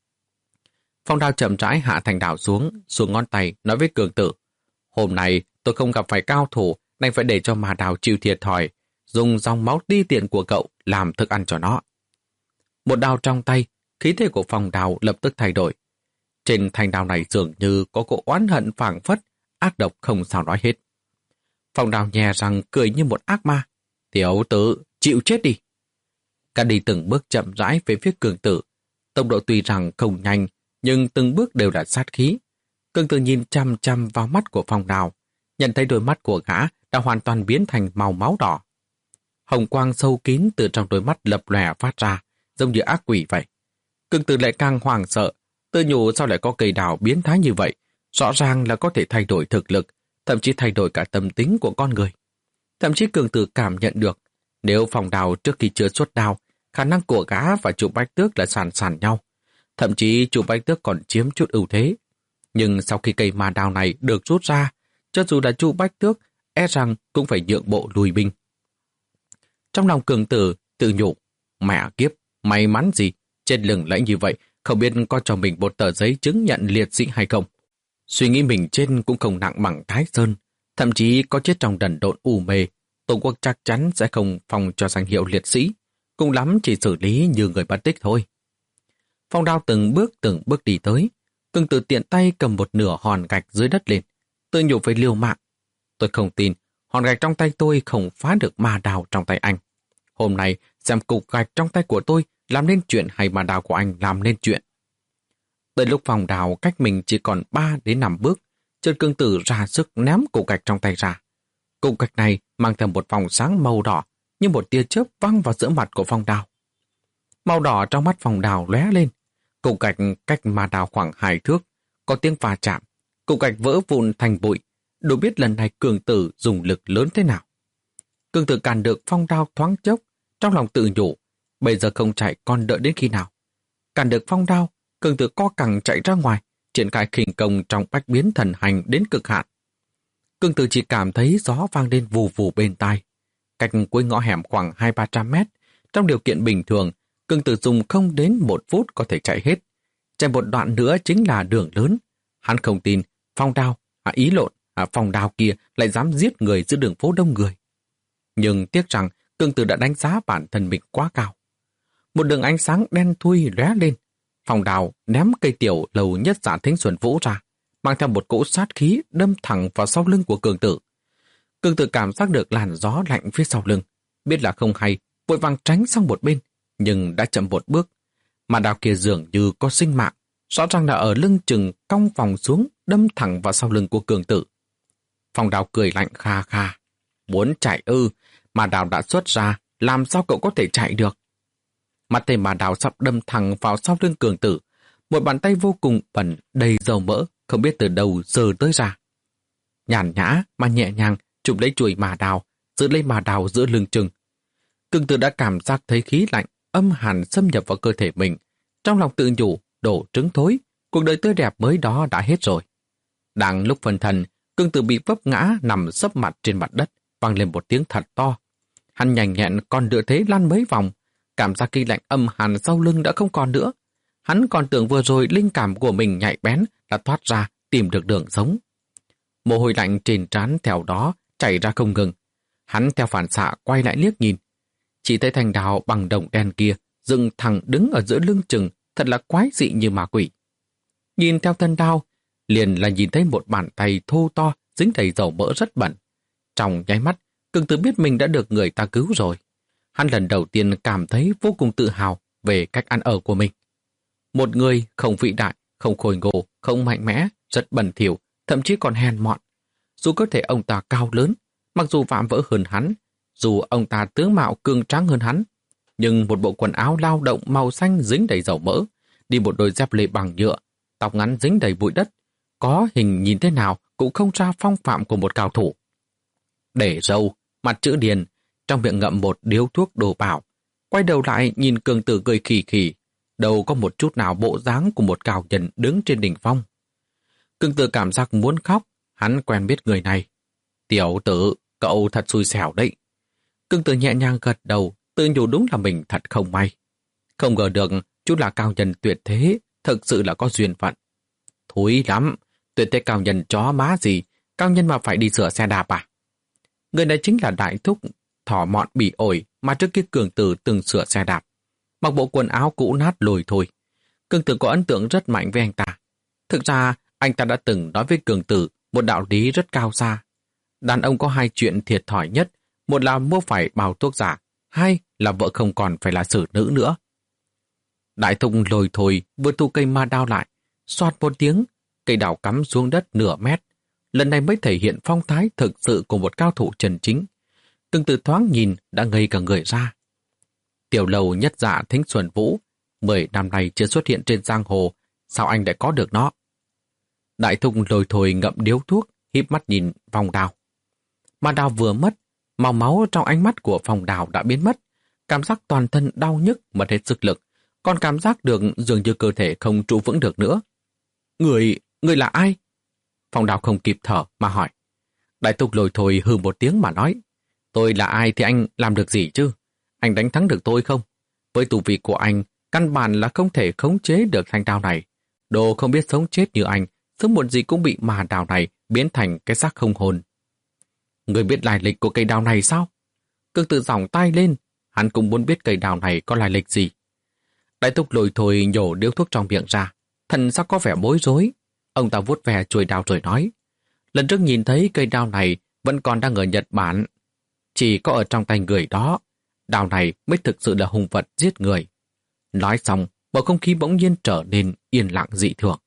Phong đao chậm rãi hạ thành đảo xuống, xuống ngón tay, nói với Cương Tử. Hôm nay tôi không gặp phải cao thủ, đành phải để cho ma đào chịu thiệt thòi, dùng dòng máu ti tiện của cậu làm thức ăn cho nó. Một đao trong tay, khí thế của phong đào lập tức thay đổi. Trên thanh đao này dường như có cỗ oán hận phảng phất, ác độc không sao nói hết. Phong đào nhè răng cười như một ác ma. Tiểu tử, chịu chết đi. Cả đi từng bước chậm rãi về phía Cương Tử. Tốc độ tuy rằng không nhanh, nhưng từng bước đều là sát khí. Cương Tử nhìn chăm chăm vào mắt của phong đào, nhận thấy đôi mắt của gã đã hoàn toàn biến thành màu máu đỏ. Hồng quang sâu kín từ trong đôi mắt lập lòe phát ra, giống như ác quỷ vậy. Cương Tử lại càng hoảng sợ, tự nhủ sao lại có cây đào biến thái như vậy, rõ ràng là có thể thay đổi thực lực, thậm chí thay đổi cả tâm tính của con người. Thậm chí Cương Tử cảm nhận được, nếu phong đào trước khi chưa xuất đao, khả năng của gã và Chu Bách Tước là sàn sàn nhau. Thậm chí Chu Bách Tước còn chiếm chút ưu thế. Nhưng sau khi cây ma đao này được rút ra, cho dù là Chu Bách Tước, e rằng cũng phải nhượng bộ lùi binh. Trong lòng Cương Tử tự nhủ, mẹ kiếp, may mắn gì, trên lưng lẫy như vậy, không biết có cho mình một tờ giấy chứng nhận liệt sĩ hay không. Suy nghĩ mình trên cũng không nặng bằng Thái Sơn, thậm chí có chết trong đần độn u mê, Tổ quốc chắc chắn sẽ không phong cho danh hiệu liệt sĩ, cùng lắm chỉ xử lý như người mất tích thôi. Phong đao từng bước từng bước đi tới, Cương Tử tiện tay cầm một nửa hòn gạch dưới đất lên, tự nhủ với liều mạng. Tôi không tin, hòn gạch trong tay tôi không phá được ma đao trong tay anh. Hôm nay xem cục gạch trong tay của tôi làm nên chuyện hay ma đao của anh làm nên chuyện. Tới lúc phong đao cách mình chỉ còn ba đến năm bước, Trần Cương Tử ra sức ném cục gạch trong tay ra. Cục gạch này mang theo một vòng sáng màu đỏ, như một tia chớp văng vào giữa mặt của Phong Đào. Màu đỏ trong mắt Phong Đào lóe lên. Cục gạch cách Ma Đào khoảng hai thước, có tiếng va chạm. Cục gạch vỡ vụn thành bụi, đủ biết lần này Cường Tử dùng lực lớn thế nào. Cường Tử cản được Phong Đao thoáng chốc, trong lòng tự nhủ, bây giờ không chạy còn đợi đến khi nào. Cản được Phong Đao, Cường Tử co cẳng chạy ra ngoài, triển khai khinh công trong bách biến thần hành đến cực hạn. Cường Tử chỉ cảm thấy gió vang lên vù vù bên tai. Cách cuối ngõ hẻm khoảng hai ba trăm mét, trong điều kiện bình thường, Cường Tử dùng không đến một phút có thể chạy hết. Chạy một đoạn nữa chính là đường lớn. Hắn không tin Phong Đao, à ý lộn, à Phong Đao kia lại dám giết người giữa đường phố đông người. Nhưng tiếc rằng Cường Tử đã đánh giá bản thân mình quá cao. Một đường ánh sáng đen thui lóe lên. Phong Đao ném cây tiểu lầu nhất Dạ Thính Xuân Vũ ra, mang theo một cỗ sát khí đâm thẳng vào sau lưng của Cường Tử. Cường Tử cảm giác được làn gió lạnh phía sau lưng, biết là không hay, vội vàng tránh sang một bên, nhưng đã chậm một bước. Mà đao kia dường như có sinh mạng, rõ ràng là ở lưng chừng cong vòng xuống, đâm thẳng vào sau lưng của Cường Tử. Phong Đao cười lạnh kha kha. Muốn chạy ư, mà đào đã xuất ra, làm sao cậu có thể chạy được? Mặt thấy mà đào sắp đâm thẳng vào sau lưng Cường Tử, một bàn tay vô cùng bẩn, đầy dầu mỡ, không biết từ đâu giơ tới ra. Nhàn nhã mà nhẹ nhàng chụp lấy chuôi mà đào, giữ lấy mà đào giữa lưng chừng. Cường Tử đã cảm giác thấy khí lạnh âm hàn xâm nhập vào cơ thể mình, trong lòng tự nhủ, đổ trứng thối, cuộc đời tươi đẹp mới đó đã hết rồi. Đang lúc phân thần, Cường Tử bị vấp ngã nằm sấp mặt trên mặt đất, vang lên một tiếng thật to. Hắn nhanh nhẹn còn đựa thế lăn mấy vòng, cảm giác khí lạnh âm hàn sau lưng đã không còn nữa. Hắn còn tưởng vừa rồi linh cảm của mình nhạy bén đã thoát ra tìm được đường sống. Mồ hôi lạnh trên trán theo đó chảy ra không ngừng. Hắn theo phản xạ quay lại liếc nhìn. Chỉ thấy thanh đao bằng đồng đen kia dựng thẳng đứng ở giữa lưng chừng, thật là quái dị như ma quỷ. Nhìn theo thân đao, liền là nhìn thấy một bàn tay thô to dính đầy dầu mỡ rất bẩn. Trong nháy mắt, Cường Tử biết mình đã được người ta cứu rồi. Hắn lần đầu tiên cảm thấy vô cùng tự hào về cách ăn ở của mình. Một người không vĩ đại, không khôi ngô, không mạnh mẽ, rất bẩn thỉu, thậm chí còn hèn mọn. Dù cơ thể ông ta cao lớn, mặc dù vạm vỡ hơn hắn, dù ông ta tướng mạo cường tráng hơn hắn, nhưng một bộ quần áo lao động màu xanh dính đầy dầu mỡ, đi một đôi dép lê bằng nhựa, tóc ngắn dính đầy bụi đất, có hình nhìn thế nào cũng không ra phong phạm của một cao thủ. Để râu, mặt chữ điền, trong miệng ngậm một điếu thuốc đồ bảo, quay đầu lại nhìn Cường Tử cười khì khì, đâu có một chút nào bộ dáng của một cao nhân đứng trên đỉnh phong. Cường Tử cảm giác muốn khóc, hắn quen biết người này. Tiểu tử, cậu thật xui xẻo đấy. Cường Tử nhẹ nhàng gật đầu, tự nhủ đúng là mình thật không may. Không ngờ được, chút là cao nhân tuyệt thế, thực sự là có duyên phận. Thúi lắm, tuyệt thế cao nhân chó má gì, cao nhân mà phải đi sửa xe đạp à? Người này chính là đại thúc, thỏ mọn bỉ ổi mà trước kia Cường Tử từng sửa xe đạp. Mặc bộ quần áo cũ nát lồi thôi. Cường Tử có ấn tượng rất mạnh với anh ta. Thực ra, anh ta đã từng nói với Cường Tử một đạo lý rất cao xa. Đàn ông có hai chuyện thiệt thòi nhất, một là mua phải bao thuốc giả, hai là vợ không còn phải là xử nữ nữa. Đại thúc lồi thôi vừa thu cây ma đao lại, xoạt một tiếng, cây đào cắm xuống đất nửa mét. Lần này mới thể hiện phong thái thực sự của một cao thủ chân chính. Cường Tử thoáng nhìn đã ngây cả người ra. Tiểu lầu nhất Dạ Thính Xuân Vũ, mười năm nay chưa xuất hiện trên giang hồ, sao anh lại có được nó? Đại thúc lồi thôi ngậm điếu thuốc, híp mắt nhìn Phong Đào. Mà đào vừa mất, màu máu trong ánh mắt của Phong Đào đã biến mất, cảm giác toàn thân đau nhức mất hết sức lực, còn cảm giác được dường như cơ thể không trụ vững được nữa. Người, người là ai? Phong Đào không kịp thở mà hỏi. Đại thúc lồi thôi hừ một tiếng mà nói. Tôi là ai thì anh làm được gì chứ? Anh đánh thắng được tôi không? Với tu vi của anh, căn bản là không thể khống chế được thanh đao này. Đồ không biết sống chết như anh, sớm muộn gì cũng bị mà đao này biến thành cái xác không hồn. Người biết lai lịch của cây đao này sao? Cường Tử giỏng tay lên, hắn cũng muốn biết cây đao này có lai lịch gì. Đại thúc lồi thôi nhổ điếu thuốc trong miệng ra, thần sắc có vẻ bối rối. Ông ta vuốt ve chuôi đao rồi nói, lần trước nhìn thấy cây đao này vẫn còn đang ở Nhật Bản. Chỉ có ở trong tay người đó, đao này mới thực sự là hung vật giết người. Nói xong, bầu không khí bỗng nhiên trở nên yên lặng dị thường.